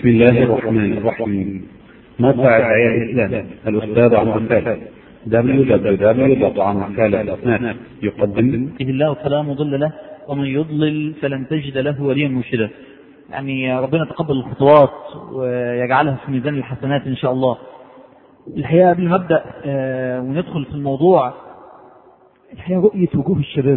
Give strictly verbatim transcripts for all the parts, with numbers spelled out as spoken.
بسم الله الرحمن الرحيم. موقع دعاية الإسلام الأستاذ عمر خالد دبليو دبليو دبليو دوت عمر خالد دوت نت يقدم الله فلا مضل له ومن يضلل فلن تجد له وليا مرشدا. يعني ربنا يتقبل الخطوات ويجعلها في ميزان الحسنات إن شاء الله. الحقيقة قبل ما أبدأ آه وندخل في الموضوع، الحقيقة رؤية وجوه الشباب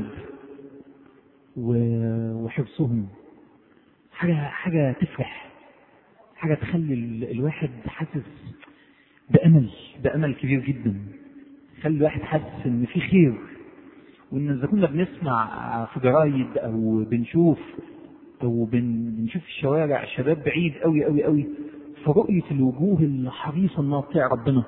وحرصهم حاجة حاجة تفرح، حاجة تخلي الواحد حاسس بأمل بأمل كبير جدا، تخلي الواحد حاسس إن في خير، وإن إذا كنا بنسمع في جرايد أو بنشوف أو بنشوف في الشوارع شباب بعيد أوي أوي أوي، فرؤية الوجوه الحريصة إنها تطيع ربنا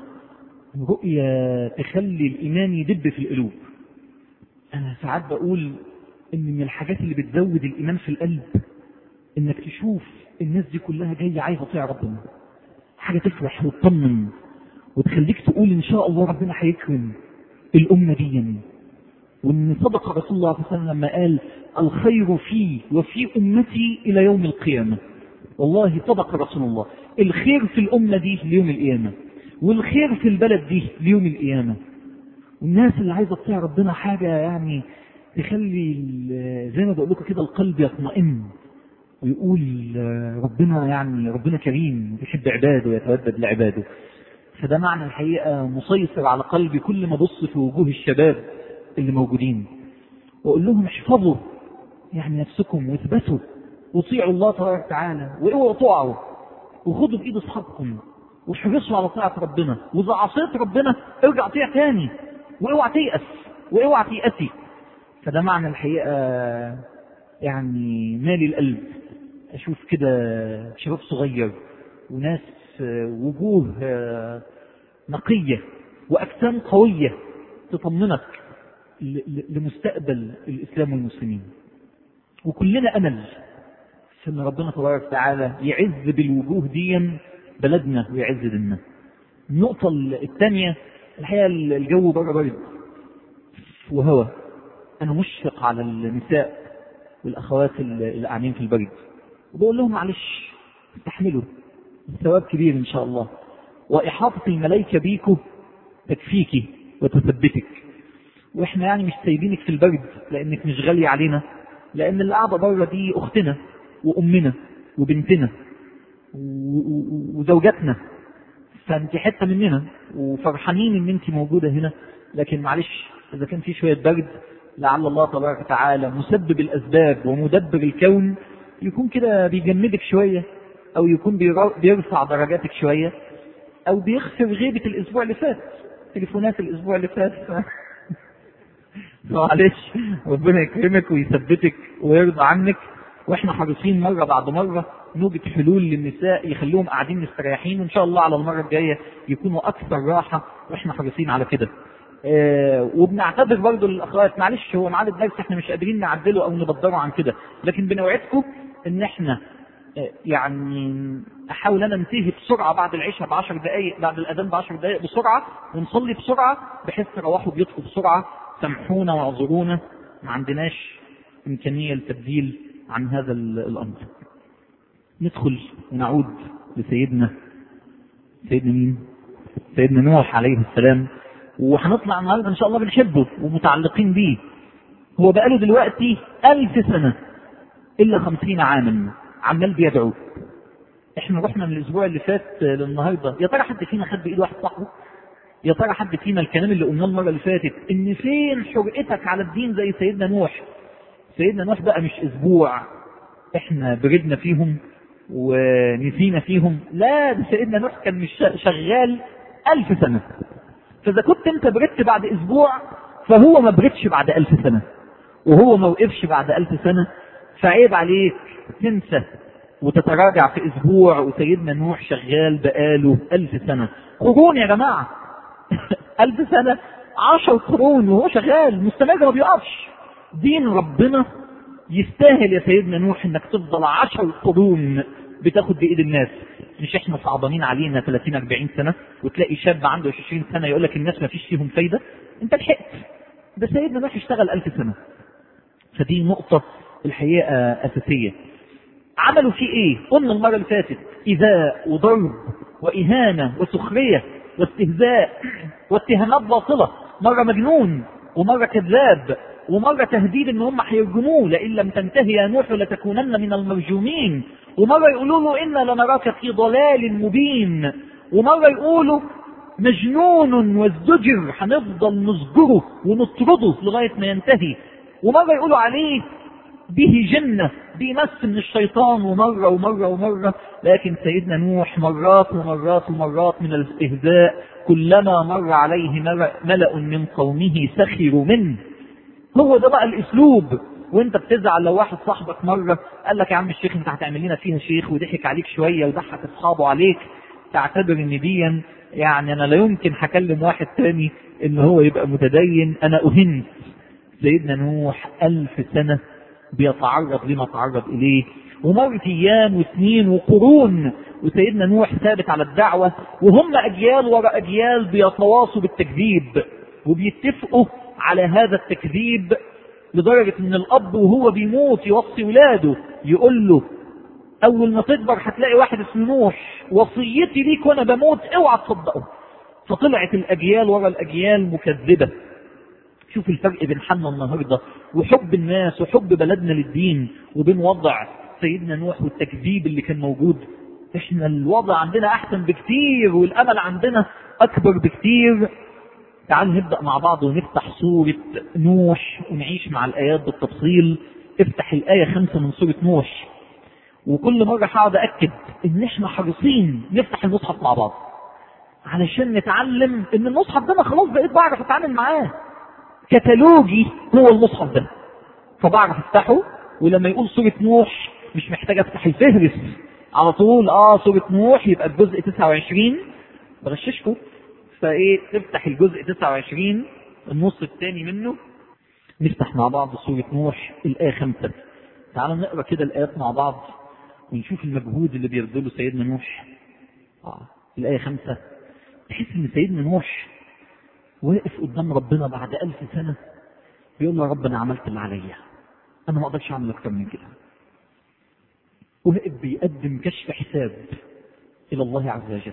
رؤية تخلي الإيمان يدب في القلوب. أنا ساعات بقول إن من الحاجات اللي بتزود الإيمان في القلب إنك تشوف الناس دي كلها جاية عايزة تطيع ربنا، حاجة تفرح وتطمن وتخليك تقول إن شاء الله ربنا هيكرم الأمة دي. وإن صدق رسول الله صلى الله عليه وسلم لما قال الخير في وفي أمتي إلى يوم القيامة. والله صدق رسول الله، الخير في الأمة دي ليوم القيامة، والخير في البلد دي ليوم القيامة. والناس اللي عايزة تطيع ربنا حاجة يعني تخلي زي ما بقول لكم كده القلب يطمئن ويقول ربنا يعني ربنا كريم بيحب عباده ويتودد لعباده. فده معنى الحقيقة مسيطر على قلبي كل ما ابص في وجوه الشباب اللي موجودين واقول لهم احفظوا يعني نفسكم واثبتوا وطيعوا الله تبارك وتعالى، واوعوا تقعوا، وخدوا بايد اصحابكم واحرصوا على طاعة ربنا، واذا عصيت ربنا ارجع طيع تاني، واوعى تيأس واوعى تيأسي. فده معنى الحقيقة يعني مالي القلب اشوف كده شباب صغير وناس وجوه نقية واجسام قوية تطمنك لمستقبل الاسلام والمسلمين. وكلنا امل في ان ربنا تبارك وتعالى يعز بالوجوه دي بلدنا ويعز ديننا. النقطة الثانية، الحقيقة الجو بره برد وهوا، انا مشفق على النساء والاخوات اللي قاعدين في البرد، وبقول لهم معلش استحملوا، الثواب كبير ان شاء الله، واحاطة الملائكة بيكم تكفيكي وتثبتك. واحنا يعني مش سايبينك في البرد لانك مش غالية علينا، لان اللي قاعدة بره دي اختنا وامنا وبنتنا وزوجتنا، فانت حتة مننا وفرحانين ان انت موجودة هنا. لكن معلش اذا كان في شوية برد، لعل الله تبارك وتعالى مسبب الاسباب ومدبر الكون يكون كده بيجمدك شوية، او يكون بيرفع درجاتك شوية، او بيغفر غيبة الاسبوع اللي فات، تليفونات الاسبوع اللي فات معلش ربنا يكرمك ويثبتك ويرضى عنك. واحنا حريصين مرة بعد مرة نوجد حلول للنساء يخلوهم قاعدين مستريحين، وان شاء الله على المرة الجاية يكونوا اكثر راحة، واحنا حريصين على كده. آه وبنعتذر برضو للاخوات، معلش هو ميعاد الدرس احنا مش قادرين نعدله او نبدره عن كده، لكن بنوعدكم ان احنا آه يعني احاول انا انتهي بسرعة بعد العشاء بعشر دقائق، بعد الاذان بعشر دقائق بسرعة، ونصلي بسرعة بحيث تروحوا بيتكم بسرعة. سامحونا واعذرونا، ما عندناش امكانية للتبديل عن هذا الامر. ندخل ونعود لسيدنا سيدنا مين؟ سيدنا نوح عليه السلام. وهنطلع النهارده ان شاء الله بنحبه ومتعلقين بيه. هو بقاله دلوقتي ألف سنة إلا خمسين عاما عمال بيدعو. احنا رحنا من الاسبوع اللي فات للنهارده، يا ترى حد فينا خد بايد واحد صاحبه؟ يا ترى حد فينا الكلام اللي قلناه المره اللي فاتت ان فين حرقتك على الدين زي سيدنا نوح؟ سيدنا نوح بقى مش اسبوع احنا بردنا فيهم ونسينا فيهم، لا ده سيدنا نوح كان مش شغال ألف سنة. فإذا كنت أنت بردت بعد أسبوع، فهو ما بردش بعد ألف سنة، وهو ما وقفش بعد ألف سنة. فعيب عليك تنسى وتتراجع في أسبوع، وسيدنا نوح شغال بقاله ألف سنة. قرون يا جماعة ألف سنة عشر قرون وهو شغال مستمر ما بيقفش. دين ربنا يستاهل يا سيدنا نوح انك تفضل عشر قرون بتاخد بإيد الناس. مش احنا صعبانين علينا ثلاثين أربعين سنة وتلاقي شاب عنده عشرين سنة يقول لك الناس ما فيش فيهم فايدة؟ انت لحقت. ده سيدنا نوح اشتغل ألف سنة. فدي نقطة الحقيقة أساسية. عملوا فيه ايه؟ قلنا المرة اللي فاتت إيذاء وضرب وإهانة وسخرية واستهزاء واتهامات باطلة، مرة مجنون ومرة كذاب ومرة تهديد ان هم هيرجموه لئن لم تنتهي يا نوح لتكونن من المرجومين، ومرة يقولوا له إنا لنراك في ضلال مبين، ومرة يقولوا مجنون وازدجر هنفضل نزجره ونطرده لغاية ما ينتهي، ومرة يقولوا عليه به جنة بيمس من الشيطان، ومرة ومرة ومرة. لكن سيدنا نوح مرات ومرات ومرات من الاستهزاء، كلما مر عليه ملأ من قومه سخروا منه. هو ده بقى الاسلوب. وانت بتزعل لو واحد صاحبك مرة قال لك يا عم الشيخ انت هتعمل لنا فيها شيخ، وضحك عليك شوية وضحك اصحابه عليك، تعتبر ان دي يعني انا لا يمكن هكلم واحد تاني ان هو يبقى متدين، انا اهنت. سيدنا نوح الف سنة بيتعرض لما تعرض اليه، ومرت ايام وسنين وقرون وسيدنا نوح ثابت على الدعوة، وهم اجيال وراء اجيال بيتواصوا بالتكذيب وبيتفقوا على هذا التكذيب، لدرجة ان الاب وهو بيموت يوصي ولاده يقول له اول ما تكبر هتلاقي واحد اسمه نوح وصيتي ليك وانا بموت اوعى تصدقه. فطلعت الاجيال ورا الاجيال مكذبة. شوف الفرق بين حالنا النهاردة وحب الناس وحب بلدنا للدين وبين وضع سيدنا نوح والتكذيب اللي كان موجود. احنا الوضع عندنا احسن بكتير والامل عندنا اكبر بكتير. تعالوا نبدأ مع بعض ونفتح سورة نوح ونعيش مع الآيات بالتفصيل. افتح الآية خمسة من سورة نوح. وكل مرة هقعد أكد إن إحنا حريصين نفتح المصحف مع بعض علشان نتعلم إن المصحف ده أنا خلاص بقيت بعرف أتعامل معاه. كتالوجي هو المصحف ده، فبعرف أفتحه. ولما يقول سورة نوح مش محتاج أفتح الفهرس على طول. آه سورة نوح يبقى الجزء تسعة وعشرين، بغششكم. فايه تفتح الجزء تسعة وعشرين النص الثاني منه. نفتح مع بعض سورة نوح الآية خمسة. تعالوا نقرأ كده الآيات مع بعض ونشوف المجهود اللي بيبذله سيدنا نوح. آه. الآية خمسة تحس ان سيدنا نوح واقف قدام ربنا بعد ألف سنة بيقول له يا رب انا عملت اللي عليا، انا ما اقدرش اعمل اكتر من كده. واقف بيقدم كشف حساب الى الله عز وجل،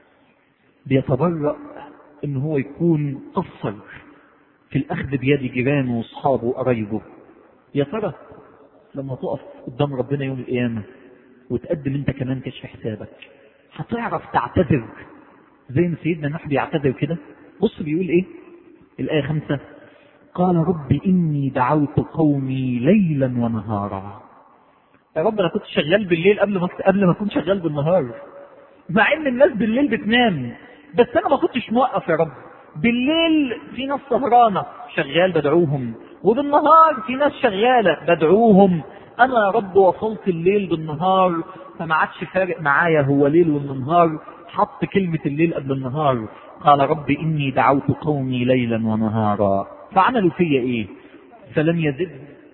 بيتبرأ ان هو يكون قصر في الاخذ بيد جيرانه واصحابه وقرايبه. يا ترى لما تقف قدام ربنا يوم القيامه وتقدم انت كمان كشف حسابك هتعرف تعتذر زي ما سيدنا نوح بيعتذر كده؟ بص بيقول ايه الايه خمسة: قال رب اني دعوت قومي ليلا ونهارا. يا رب انا كنت شغال بالليل قبل ما قبل ما كنت شغال بالنهار، مع ان الناس بالليل بتنام، بس انا ما كنتش موقف يا رب. بالليل في ناس سهرانه شغال بدعوهم، وبالنهار في ناس شغاله بدعوهم. انا يا رب وصلت الليل بالنهار فما عادش فارق معايا هو ليل ولا نهار، حط كلمه الليل قبل النهار. قال رب اني دعوت قومي ليلا ونهارا فعملوا فيا ايه؟ فلم يزد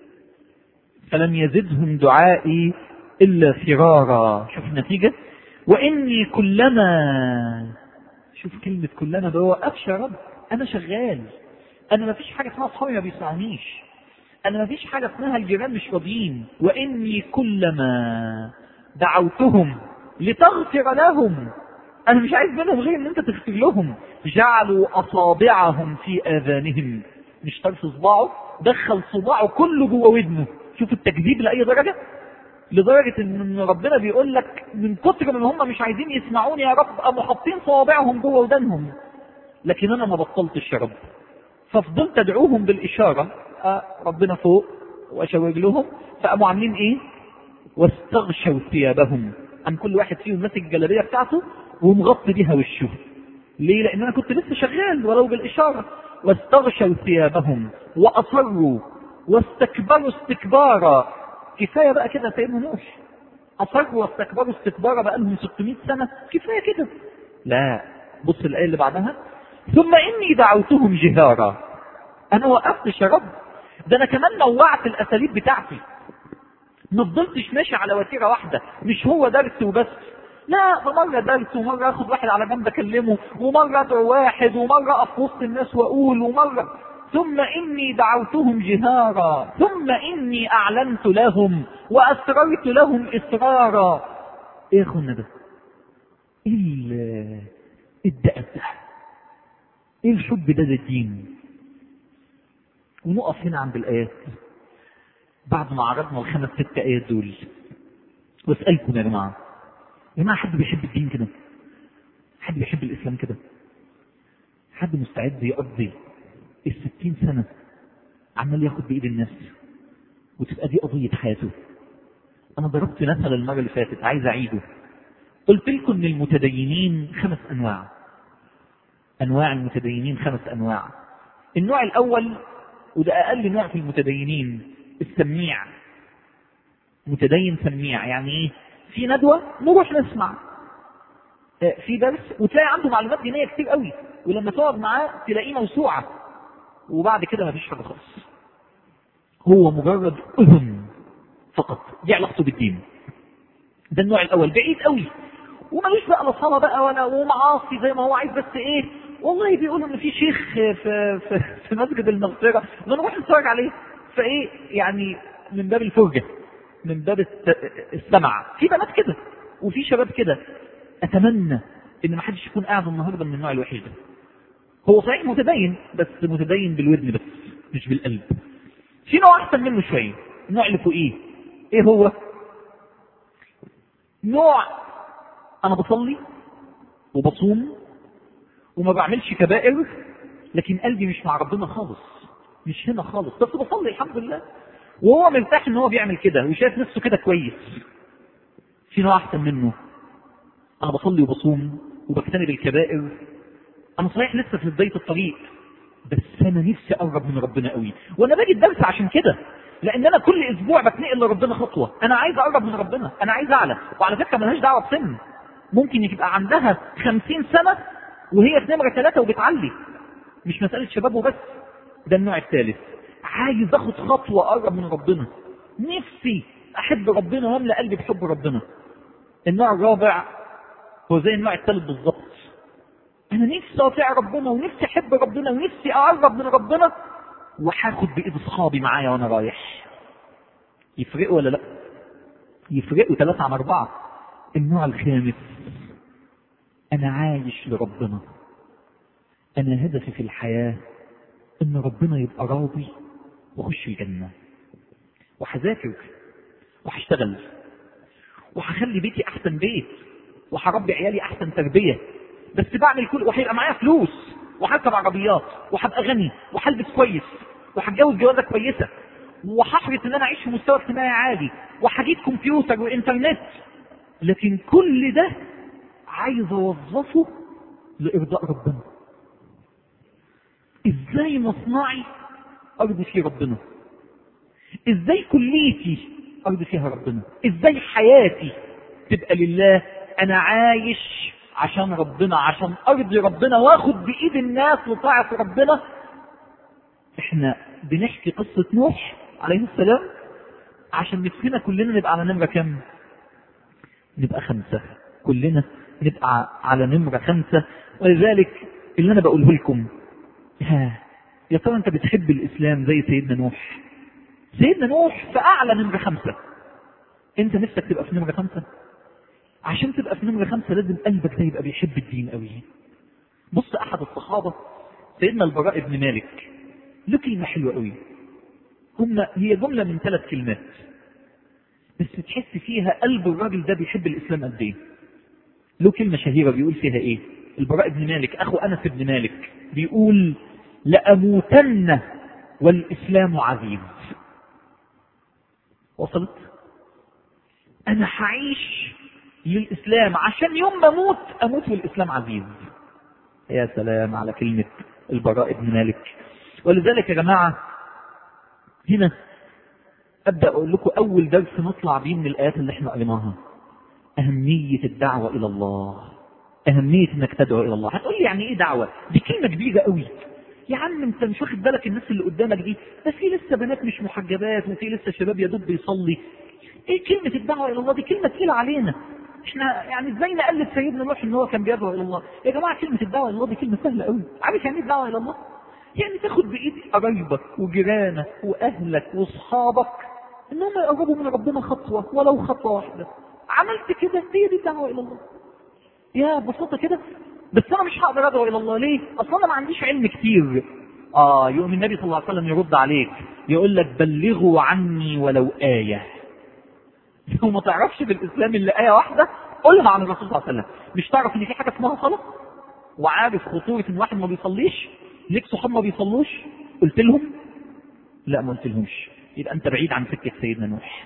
فلم يزدهم دعائي الا فرارا. شوف النتيجه. واني كلما، شوف كلمة كلما بوقفش يا رب، انا شغال، انا ما فيش حاجة اسمها اصحابي ما بيسمعونيش، انا ما فيش حاجة اسمها الجيران مش راضيين. واني كلما دعوتهم لتغفر لهم، انا مش عايز منهم غير ان انت تغفر لهم، جعلوا اصابعهم في اذانهم. مش طرف صباعه، دخل صباعه كله جوه ودنه. شوف التكذيب لاي درجة، لدرجة ان ربنا بيقول لك من كتر من هم مش عايزين يسمعوني يا رب قاموا حاطين صوابعهم جوه ودانهم. لكن انا ما بطلتش يا رب، ففضلت ادعوهم بالاشارة. آه ربنا فوق واشاور لهم، فقاموا عاملين ايه؟ واستغشوا ثيابهم. عن كل واحد فيهم ماسك الجلابية بتاعته ومغطي بيها وشه. ليه؟ لان انا كنت لسه شغال ولو بالاشارة. واستغشوا ثيابهم واصروا واستكبروا استكبارا. كفاية بقى كده سيدنا نوح، أصروا واستكبروا استكبارا بقى لهم ستمائة سنة، كفاية كده. لا، بص الآية اللي بعدها: ثم إني دعوتهم جهارا. أنا وقفتش يا رب، ده أنا كمان نوعت الأساليب بتاعتي، ما فضلتش ماشي على وتيرة واحدة، مش هو درس وبس. لا، فمرة درس ومرة أخذ واحد على جنب أكلمه، ومرة أدعو واحد، ومرة أقف وسط الناس وأقول، ومرة ثم إني دعوتهم جهارا ثم إني أعلنت لهم وأسررت لهم إسرارا. إيه يا أخونا ده؟ ايه الدأب ده؟ ايه الحب ده للدين؟ ونقف هنا عند الآيات بعد ما عرضنا الخمس ست آيات دول، واسألكم يا جماعة، يا جماعة حد بيحب الدين كده؟ حد بيحب الإسلام كده؟ حد مستعد يقضي الستين سنة عمال ياخد بإيد الناس وتبقى دي قضية حياته؟ أنا ضربت مثل المرة اللي فاتت عايز أعيده، قلت لكم إن المتدينين خمس أنواع. أنواع المتدينين خمس أنواع. النوع الأول وده أقل نوع في المتدينين السميع. متدين سميع يعني إيه؟ في ندوة نروح نسمع، في درس وتلاقي عنده معلومات دينية كتير قوي، ولما تقعد معاه تلاقيه موسوعة، وبعد كده مفيش حاجة خالص، هو مجرد أذن فقط، دي علاقته بالدين. ده النوع الأول بعيد قوي، ومالوش بقى لا صلاة بقى ولا ومعاصي زي ما هو عايز، بس إيه والله بيقولوا إن في شيخ في في في مسجد المغفرة نروح نتفرج عليه، فإيه يعني من باب الفرجة، من باب السمع. في بنات كده وفي شباب كده. أتمنى إن ما حدش يكون قاعد النهارده من النوع الوحش ده. هو صحيح متدين، بس متدين بالودن بس مش بالقلب. في نوع أحسن منه شوية، النوع اللي فوقيه. إيه هو؟ نوع أنا بصلي وبصوم وما بعملش كبائر، لكن قلبي مش مع ربنا خالص، مش هنا خالص، بس بصلي الحمد لله، وهو مرتاح إن هو بيعمل كده وشايف نفسه كده كويس. في نوع أحسن منه، أنا بصلي وبصوم وبجتنب الكبائر، أنا صحيح لسه في بداية الطريق، بس أنا نفسي أقرب من ربنا قوي، وأنا باجي الدرس عشان كده، لأن أنا كل أسبوع بتنقل لربنا خطوة، أنا عايز أقرب من ربنا، أنا عايز أعلى. وعلى فكرة ملهاش دعوة بسن، ممكن يبقى عندها خمسين سنة وهي في نمرة ثلاثة وبتعلي، مش مسألة شباب وبس. ده النوع الثالث، عايز أخد خطوة أقرب من ربنا، نفسي أحب ربنا وأملأ قلبي بحب ربنا. النوع الرابع هو زي النوع الثالث بالظبط، أنا نفسي أطيع ربنا ونفسي أحب ربنا ونفسي أقرب من ربنا، وهاخد بإيد أصحابي معايا وأنا رايح. يفرقوا ولا لا؟ يفرقوا ثلاثة عن أربعة. النوع الخامس، أنا عايش لربنا، أنا هدفي في الحياة إن ربنا يبقى راضي وأخش الجنة، وهذاكر وهشتغل وهخلي بيتي أحسن بيت وهربي عيالي أحسن تربية، بس بعمل كل، وهيبقى معايا فلوس وهركب عربيات وهبقى غني وهلبس كويس وهتجوز جوازة كويسة وهحرص ان انا اعيش في مستوى اجتماعي عالي وهجيب كمبيوتر وانترنت، لكن كل ده عايز اوظفه لارضاء ربنا. ازاي مصنعي ارضي فيه ربنا؟ ازاي كليتي ارضي فيها ربنا؟ ازاي حياتي تبقى لله؟ انا عايش عشان ربنا، عشان ارضي ربنا واخد بايد الناس لطاعة ربنا. احنا بنحكي قصة نوح عليه السلام عشان نفسنا كلنا نبقى على نمرة كم؟ نبقى خمسة، كلنا نبقى على نمرة خمسة. ولذلك اللي انا بقوله لكم، ها يا ترى انت بتحب الاسلام زي سيدنا نوح؟ سيدنا نوح في اعلى نمرة خمسة، انت نفسك تبقى في نمرة خمسة؟ عشان تبقى في نمرة خمسة لازم قلبك ده يبقى بيحب الدين قوي. بص احد الصحابة سيدنا البراء بن مالك له كلمة حلوة قوي، هم هي جملة من ثلاث كلمات بس تحس فيها قلب الراجل ده بيحب الإسلام قد ايه. له كلمة شهيرة بيقول فيها ايه؟ البراء بن مالك أخو أنس بن مالك بيقول: لأموتن والإسلام عزيز. وصلت؟ أنا هعيش للإسلام عشان يوم ما أموت أموت والإسلام عزيز. يا سلام على كلمة البراء بن مالك. ولذلك يا جماعة هنا أبدأ أقول لكم أول درس نطلع بيه من الآيات اللي احنا قريناها، أهمية الدعوة إلى الله، أهمية إنك تدعو إلى الله. هتقول لي يعني إيه دعوة؟ دي كلمة كبيرة قوي يا عم، أنت مش واخد بالك الناس اللي قدامك دي ده في لسه بنات مش محجبات وفي لسه شباب يا دوب بيصلي. إيه كلمة الدعوة إلى الله دي؟ كلمة تقيلة علينا احنا، يعني ازاي نقلد سيدنا نوح ان هو كان بيدعو الى الله؟ يا جماعه كلمه الدعوه الى الله دي كلمه سهله قوي. عارف يعني ايه الدعوه الى الله؟ يعني تاخد بايد قرايبك وجيرانك واهلك واصحابك انهم يقربوا من ربنا خطوه ولو خطوه واحده. عملت كده هي دي الدعوه الى الله. يا ببساطة كده، بس انا مش هقدر ادعو الى الله. ليه؟ اصلا انا ما عنديش علم كتير. اه يقوم النبي صلى الله عليه وسلم يرد عليك يقول لك بلغوا عني ولو آية. لو ما تعرفش في الاسلام الا آية واحدة قولها عن الرسول صلى الله عليه وسلم. مش تعرف ان في حاجة اسمها صلاة؟ وعارف خطورة ان واحد ما بيصليش؟ ليك صحاب ما بيصلوش؟ قلت لهم؟ لا ما قلت لهمش. يبقى انت بعيد عن سكة سيدنا نوح.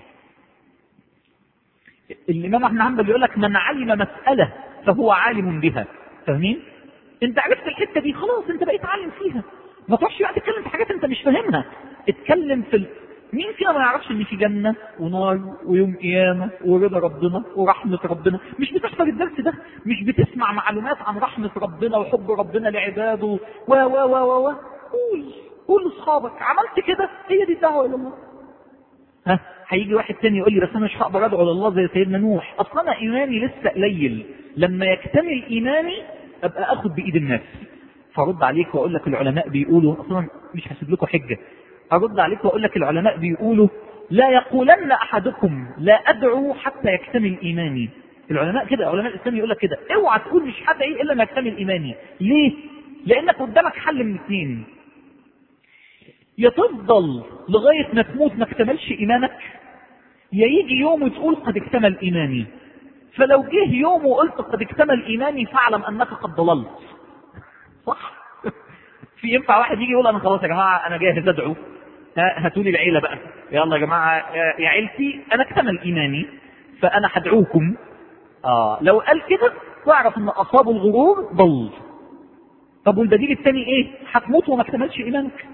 الامام احمد حنبل بيقول لك من علم مسألة فهو عالم بها. فاهمين؟ انت عرفت الحتة دي خلاص انت بقيت عالم فيها. ما تروحش بقى تتكلم في حاجات انت مش فاهمها. اتكلم في ال... مين فينا ما يعرفش ان في جنة ونار ويوم قيامة ورضا ربنا ورحمة ربنا؟ مش بتحضر الدرس ده؟ مش بتسمع معلومات عن رحمة ربنا وحب ربنا لعباده و و و و و قول قول لاصحابك عملت كده. هي دي الدعوة الى الله. ها هيجي واحد تاني يقول لي بس انا مش هقدر ادعو لله زي سيدنا نوح، اصلا انا ايماني لسه قليل، لما يكتمل ايماني ابقى اخد بايد الناس. فرد عليك واقول لك العلماء بيقولوا، اصلا مش هسيب لكم حجه، ارد عليك واقول لك العلماء بيقولوا لا يقولن احدكم لا ادعو حتى يكتمل ايماني. العلماء كده، علماء الاسلام يقول لك كده، اوعى تقول مش هدعي الا ما يكتمل ايماني. ليه؟ لانك قدامك حل من اثنين، يا تفضل لغايه ما تموت ما اكتملش ايمانك، يا يجي يوم وتقول قد اكتمل ايماني. فلو جه يوم وقلت قد اكتمل ايماني فاعلم انك قد ضللت. صح؟ في ينفع واحد يجي يقول انا خلاص يا جماعه انا جاهز ادعو، هاتوا لي العيله بقى، يلا يا جماعه يا عيلتي انا اكتمل ايماني فانا هدعوكم. اه لو قال كده واعرف ان اصابه الغرور ضل. طب والبديل الثاني ايه؟ هتموت وما اكتملش ايمانك.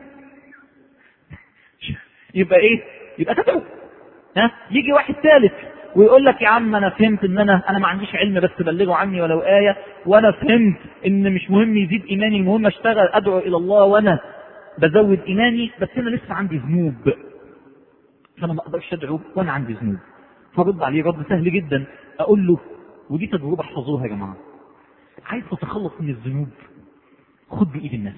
يبقى ايه؟ يبقى تدعو. ها يجي واحد ثالث ويقول لك يا عم انا فهمت ان انا انا ما عنديش علم بس بلغوا عني ولو آية، وانا فهمت ان مش مهم يزيد ايماني، المهم اشتغل ادعو الى الله وانا بزود ايماني، بس انا لسه عندي ذنوب فانا ما اقدرش ادعو وانا عندي ذنوب. فرد عليه رد سهل جدا، اقول له ودي تجربة احفظوها يا جماعة، عايز تتخلص من الذنوب خد بايد الناس.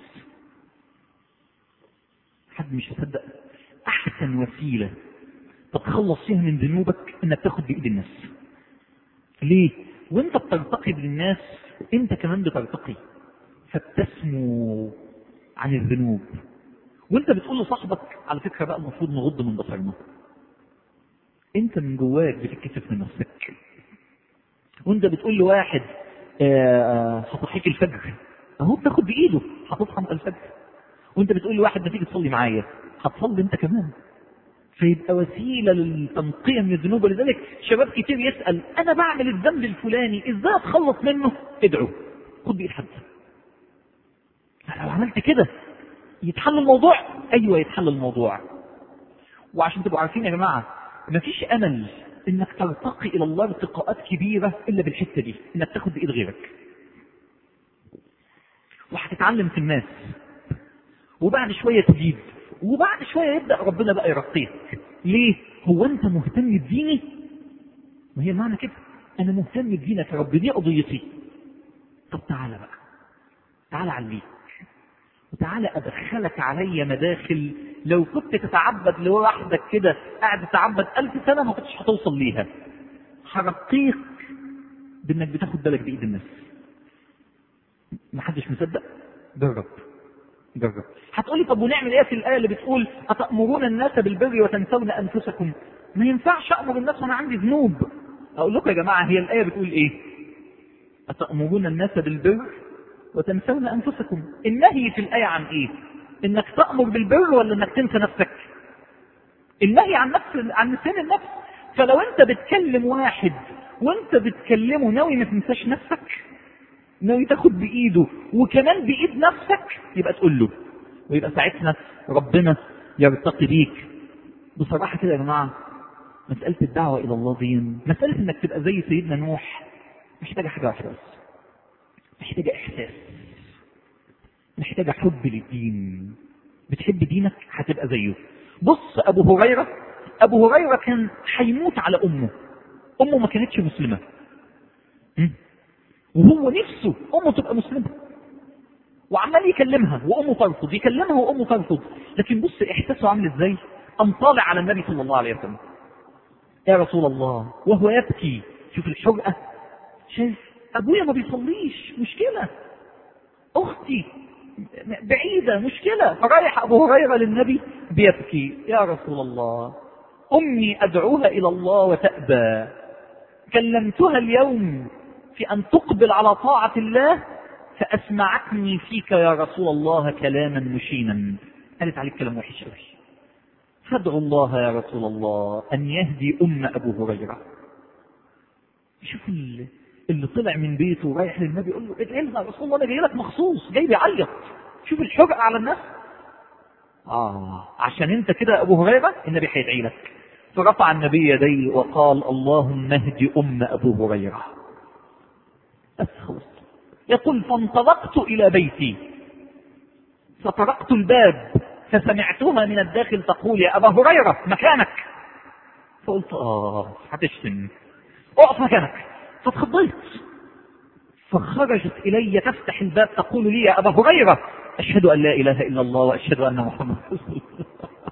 حد مش هيصدق، احسن وسيلة تتخلص فيها من ذنوبك انك تاخد بايد الناس. ليه؟ وانت بترتقي بالناس انت كمان بترتقي، فبتسمو عن الذنوب. وانت بتقول لصاحبك على فكرة بقى المفروض نغض من بصرنا، انت من جواك بتتكسف من نفسك. وانت بتقول لواحد هتصحيك الفجر، اهو بتاخد بايده هتصحى من الفجر. وانت بتقول لواحد ما تيجي تصلي معايا، هتصلي انت كمان. فيبقى وسيلة للتنقية من الذنوب. ولذلك شباب كتير يسأل انا بعمل الذنب الفلاني ازاي اتخلص منه؟ ادعو، خد بايد حد. لو عملت كده يتحل الموضوع. ايوه يتحل الموضوع. وعشان تبقوا عارفين يا جماعة مفيش امل انك ترتقي الى الله ارتقاءات كبيرة الا بالحتة دي، انك تاخد بايد غيرك. وهتتعلم في الناس وبعد شوية تزيد وبعد شوية يبدأ ربنا بقى يرقيك. ليه؟ هو انت مهتم بديني؟ ما هي معنى كده انا مهتم بدينك يا رب، دي قضيتي. طب تعالى بقى، تعالى عليك، وتعالى ادخلك علي مداخل لو كنت تتعبد لوحدك كده قاعد تتعبد ألف سنة ما كنتش هتوصل ليها. هرقيك بانك بتاخد بالك بايد الناس. محدش مصدق؟ جرب جرب. هتقولي طب ونعمل ايه في الآية اللي بتقول أتأمرون الناس بالبر وتنسون أنفسكم؟ ما ينفعش أأمر الناس وأنا عندي ذنوب. أقول لكم يا جماعة هي الآية بتقول إيه؟ أتأمرون الناس بالبر وتنسون أنفسكم. النهي في الآية عن إيه؟ إنك تأمر بالبر ولا إنك تنسى نفسك؟ النهي عن نفس عن نسيان النفس. فلو أنت بتكلم واحد وأنت بتكلمه ناوي ما تنساش نفسك، ناوي تاخد بإيده وكمان بإيد نفسك، يبقى تقول له، ويبقى ساعتها ربنا يرتقي بيك. بصراحة كده يا جماعة مسألة الدعوة إلى الله دي، مسألة إنك تبقى زي سيدنا نوح، محتاجة حاجة واحدة بس، محتاجة إحساس، محتاجة حب للدين. بتحب دينك هتبقى زيه. بص أبو هريرة، أبو هريرة كان هيموت على أمه، أمه ما كانتش مسلمة، وهو نفسه أمه تبقى مسلمة، وعمال يكلمها وأمه ترفض، يكلمها وأمه ترفض. لكن بص إحساسه عامل إزاي؟ أم طالع على النبي صلى الله عليه وسلم، يا رسول الله، وهو يبكي. شوف الحرقة، شايف ابويا ما بيصليش، مشكلة. اختي بعيدة، مشكلة. فرايح ابو هريرة للنبي بيبكي: يا رسول الله، امي ادعوها الى الله وتأبى، كلمتها اليوم في ان تقبل على طاعة الله فاسمعتني فيك يا رسول الله كلاما مشينا، قالت عليك كلام وحش قوي، فادعو الله يا رسول الله ان يهدي ام ابو هريرة. شوف اللي طلع من بيته ورايح للنبي يقول له: ادعي لنا يا رسول الله، انا جاي لك مخصوص، جاي بيعيط. شوف الحرقة على الناس. اه عشان انت كده ابو هريرة النبي هيدعي لك. فرفع النبي يديه وقال: اللهم اهد ام ابو هريرة. أسخص. يقول: فانطلقت الى بيتي فطرقت الباب فسمعتها من الداخل تقول: يا ابا هريرة مكانك. فقلت: اه هتشتم، اقف مكانك. فاتخضيت، فخرجت الي تفتح الباب تقول لي: يا ابا هريرة اشهد ان لا اله الا الله واشهد ان محمد رسول الله.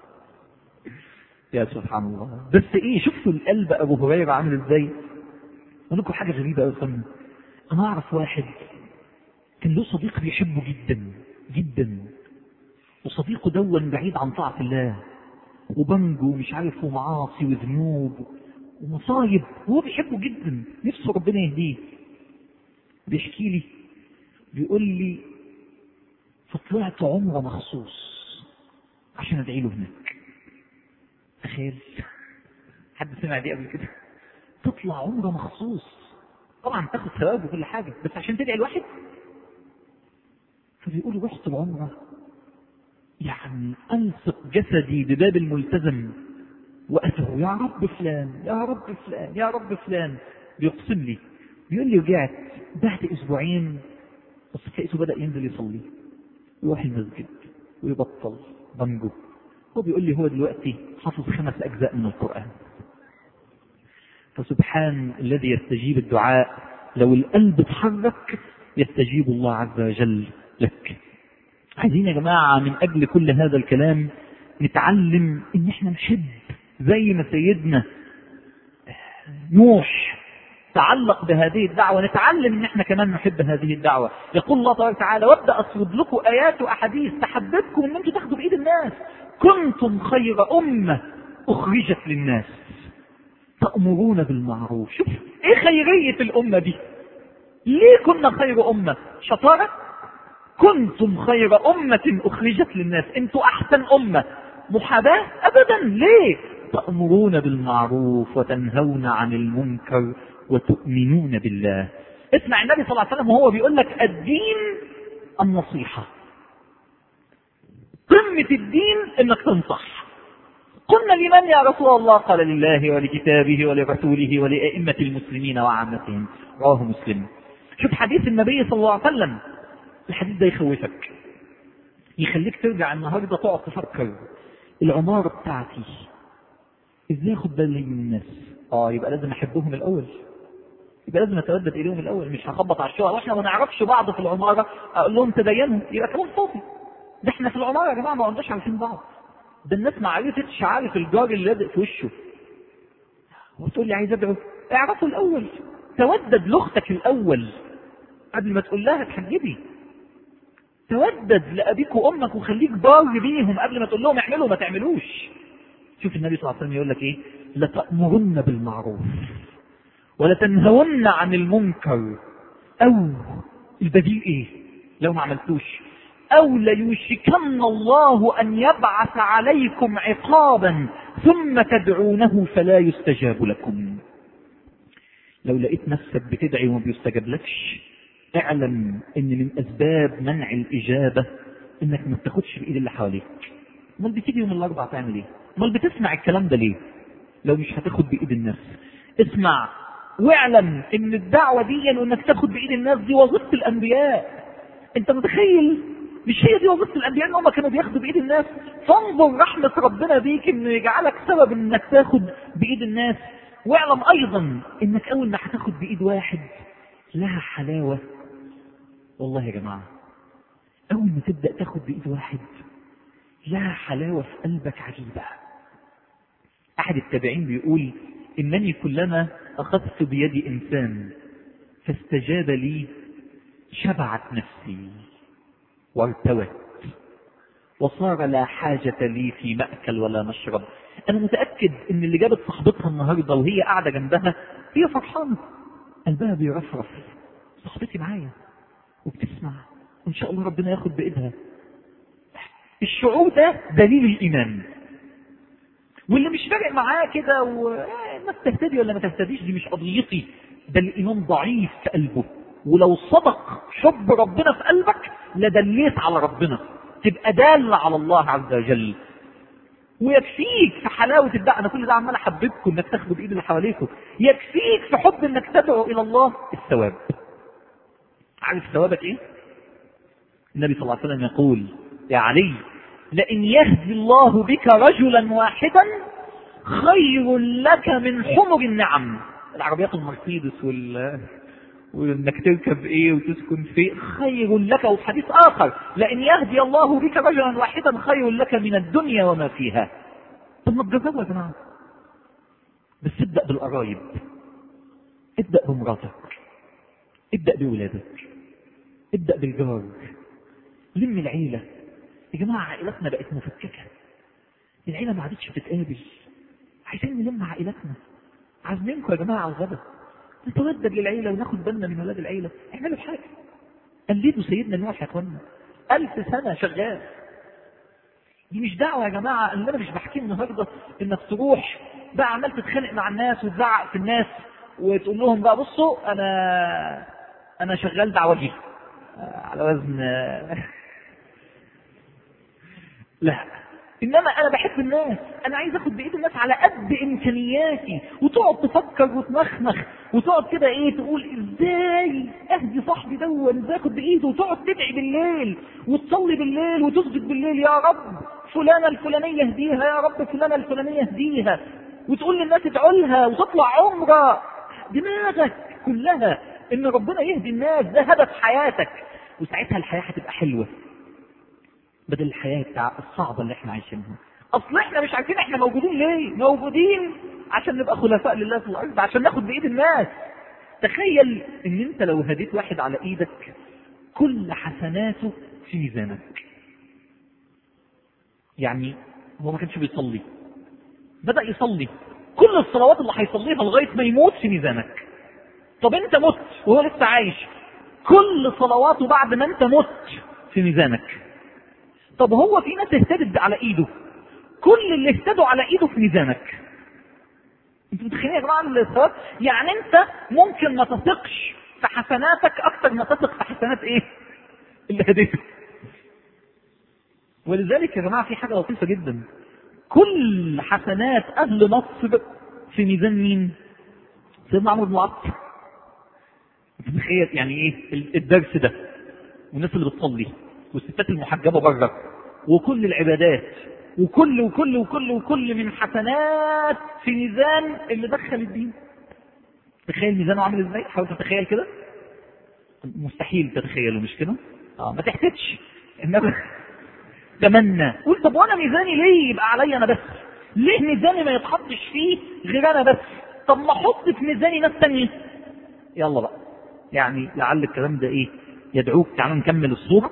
يا سبحان الله. بس ايه، شفتوا القلب ابو هريرة عامل ازاي؟ اقول لكم حاجة غريبة قوي. انا اعرف واحد كان له صديق بيحبه جدا جدا، وصديقه دون بعيد عن طاعة الله وبنجه ومش عارف ومعاصي وذنوب ومصايب، وهو بيحبه جدا، نفسه ربنا يهديه. بيحكي لي بيقول لي: فطلعت عمره مخصوص عشان ادعي له هناك. تخيل، حد سمع دي قبل كده؟ تطلع عمره مخصوص، طبعا تاخد ثواب وكل حاجه، بس عشان تدعي الواحد. فبيقولوا: رحت العمره يعني ألصق جسدي بباب الملتزم وأدعو: يا رب فلان، يا رب فلان، يا رب فلان. بيقسم لي، بيقول لي: رجعت بعد أسبوعين بس لقيته بدأ ينزل يصلي، يروح المسجد ويبطل بنجو. هو بيقول لي هو دلوقتي حافظ خمس أجزاء من القرآن. فسبحان الذي يستجيب الدعاء، لو القلب اتحرك يستجيب الله عز وجل لك. عايزين يا جماعة من أجل كل هذا الكلام نتعلم إن إحنا نحب زي ما سيدنا نوح تعلق بهذه الدعوة، نتعلم إن إحنا كمان نحب هذه الدعوة. يقول الله تبارك وتعالى: وابدأ أسرد لكم آيات وأحاديث تحببكم إن أنتم تاخدوا بإيد الناس. كنتم خير أمة أخرجت للناس تأمرون بالمعروف. شوف إيه خيرية الأمة دي؟ ليه كنا خير أمة؟ شطارة؟ كنتم خير أمة أخرجت للناس، أنتوا أحسن أمة. محاباة؟ أبدا. ليه؟ تأمرون بالمعروف وتنهون عن المنكر وتؤمنون بالله. اسمع النبي صلى الله عليه وسلم وهو بيقول لك: الدين النصيحة. قمة الدين انك تنصح. قلنا: لمن يا رسول الله؟ قال: لله ولكتابه ولرسوله ولأئمة المسلمين وعامتهم. رواه مسلم. شوف حديث النبي صلى الله عليه وسلم، الحديث ده يخوفك، يخليك ترجع النهارده تقعد تفكر: العمارة بتاعتي ازاي اخد بالي من الناس؟ اه يبقى لازم احبهم الاول، يبقى لازم اتودد اليهم الاول. مش هخبط على الشقق واحنا ما نعرفش بعض في العماره اقول لهم تدينوا، يبقى كلام فاضي. ده احنا في العماره يا جماعه ما قلناش عارفين بعض، ده الناس ما عرفتش عارف الجار اللي لازق في وشه، وتقول لي عايز ادعو. اعرفوا الاول، تودد لاختك الاول قبل ما تقول لها تحجبي. تودد لابيك وامك وخليك بار بيهم قبل ما تقول لهم اعملوا ما تعملوش. شوف النبي صلى الله عليه وسلم يقول لك ايه: لتأمرن بالمعروف ولتنهون عن المنكر، او البديل ايه لو ما عملتوش؟ او ليوشكن الله ان يبعث عليكم عقابا ثم تدعونه فلا يستجاب لكم. لو لقيت نفسك بتدعي وما بيستجابلكش، اعلم ان من اسباب منع الاجابه انك ما بتاخدش بايد اللي حواليك. امال بتيجي يوم الاربعاء تعمل ايه؟ امال بتسمع الكلام ده ليه لو مش هتاخد بايد الناس؟ اسمع واعلم ان الدعوه دي وانك تاخد بايد الناس دي وظيفه الانبياء. انت متخيل؟ مش هي دي وظيفه الانبياء ان هم كانوا بياخدوا بايد الناس؟ فانظر رحمه ربنا بيك انه يجعلك سبب انك تاخد بايد الناس. واعلم ايضا انك اول ما هتاخد بايد واحد لها حلاوه. والله يا جماعه اول ما تبدا تاخد بايد واحد لها حلاوه في قلبك عجيبه. احد التابعين بيقول: انني كلما اخذت بيد انسان فاستجاب لي شبعت نفسي وارتوت وصار لا حاجة لي في مأكل ولا مشرب. أنا متأكد إن اللي جابت صاحبتها النهاردة وهي قاعدة جنبها هي فرحانة، قلبها بيرفرف، صاحبتي معايا وبتسمع، وإن شاء الله ربنا ياخد بإيدها. الشعور ده دليل الإيمان. واللي مش فارق معاه كده والناس تهتدي ولا ما تهتديش دي مش قضيتي، ده الإيمان ضعيف في قلبه. ولو صدق حب ربنا في قلبك لدليت على ربنا، تبقى دال على الله عز وجل. ويكفيك في حلاوة الدعوة، أنا كل ده عمال أحببكم إنك تاخدوا بإيد اللي حواليكم، يكفيك في حب إنك تدعو إلى الله الثواب. عارف ثوابك إيه؟ النبي صلى الله عليه وسلم يقول يا علي لئن يهدي الله بك رجلا واحدا خير لك من حمر النعم. العربيات المرسيدس وال وانك تركب ايه وتسكن فيه خير لك. وفي حديث اخر لئن يهدي الله بك رجلا واحدا خير لك من الدنيا وما فيها. طب ما تجربوا يا جماعه، بس ابدا بالقرايب، ابدا بمراتك، ابدا بولادك، ابدا بالجار، لم العيله. يا جماعه عائلتنا بقت مفككه، العيله ما عادتش بتتقابل، عايزين نلم عائلتنا. عازمينكم يا جماعه على الغدا، نتودد للعيله وناخد بالنا من ولاد العيله. اعملوا حاجه، قلدوا سيدنا نوح يا اخوانا، ألف سنه شغال. دي مش دعوه يا جماعه، اللي انا مش بحكيه النهارده انك تروح بقى عمال تتخانق مع الناس وتزعق في الناس وتقول لهم بقى بصوا انا انا شغال دعوجي على وزن لا، انما انا بحب الناس، انا عايز اخد بايد الناس على قد امكانياتي. وتقعد تفكر وتمخمخ وتقعد كده ايه تقول ازاي اهدي صاحبي دون، ازاي اخد بايده، وتقعد تدعي بالليل وتصلي بالليل وتسجد بالليل يا رب فلانه الفلانيه اهديها، يا رب فلانه الفلانيه اهديها، وتقول للناس ادعوا لها وتطلع عمره. دماغك كلها ان ربنا يهدي الناس، ده هدف حياتك، وساعتها الحياه هتبقى حلوه بدل الحياة بتاع الصعبة اللي احنا عايشينها. اصل احنا مش عارفين احنا موجودين ليه، موجودين عشان نبقى خلفاء لله في الارض، عشان ناخد بايد الناس. تخيل ان انت لو هديت واحد على ايدك كل حسناته في ميزانك. يعني هو ما كانش بيصلي، بدأ يصلي، كل الصلوات اللي هيصليها لغاية ما يموت في ميزانك. طب انت مت وهو لسه عايش، كل صلواته بعد ما انت مت في ميزانك. طب هو في ناس اهتدت على ايده، كل اللي اهتدوا على ايده في ميزانك. انتوا متخيلين يا جماعه الثواب؟ يعني انت ممكن ما تثقش في حسناتك اكتر ما تثق في حسنات ايه اللي هديته. ولذلك يا جماعه في حاجه لطيفه جدا، كل حسنات اهل مصر في ميزان مين؟ سيدنا عمرو بن العاص. تخيل يعني ايه الدرس ده، والناس اللي بتصلي والستات المحجبه بره وكل العبادات وكل وكل وكل وكل من حسنات في ميزان اللي دخل الدين. تخيل ميزانه عامل ازاي؟ حاول تتخيل كده، مستحيل تتخيله مش كده؟ اه ما تحتاجش، انما تمنى قول طب وانا ميزاني ليه يبقى عليا انا بس؟ ليه ميزاني ما يتحطش فيه غير انا بس؟ طب ما احط في ميزاني ناس تانية. يلا بقى، يعني لعل الكلام ده ايه يدعوك. تعالوا نكمل الصورة.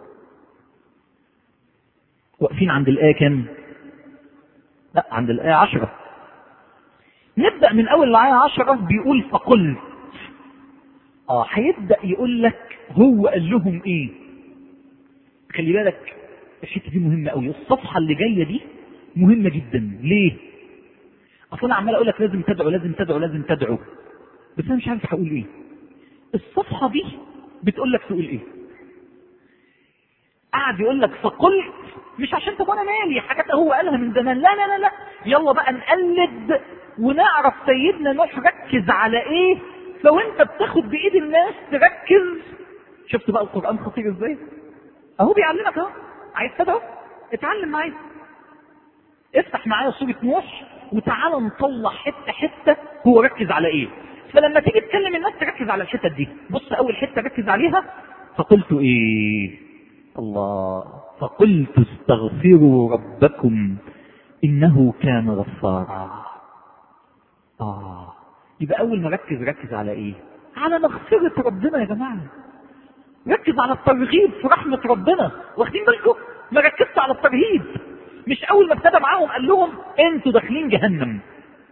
واقفين عند الآية كام؟ لا عند الآية عشرة. نبدأ من أول الآية عشرة. بيقول فقلت. اه هيبدأ يقول لك هو قال لهم ايه. خلي بالك الحتة دي مهمة قوي، الصفحة اللي جاية دي مهمة جدا. ليه؟ اصلا انا عمال اقول لك لازم تدعو لازم تدعو لازم تدعو، بس انا مش عارف هقول ايه. الصفحة دي بتقول لك تقول ايه. قاعد يقول لك فقلت، مش عشان طب انا مالي حاجات هو قالها من زمان، لا لا لا لا، يلا بقى نقلد ونعرف سيدنا نوح ركز على ايه. لو انت بتاخد بايد الناس تركز. شفت بقى القرآن خطير ازاي؟ اهو بيعلمك اهو. عايز تدعو؟ اتعلم معايا. افتح معايا سورة نوح وتعالى نطلع حتة حتة هو ركز على ايه. فلما تيجي تكلم الناس تركز على الحتة دي. بص اول حتة ركز عليها، فقلت ايه؟ الله. فقلت استغفروا ربكم انه كان غفارا. اه يبقى اول ما ركز ركز على ايه؟ على مغفرة ربنا يا جماعة. ركز على الترغيب في رحمة ربنا. واخدين بالكم؟ ما ركزت على الترهيب. مش اول ما ابتدى معاهم قال لهم انتوا داخلين جهنم،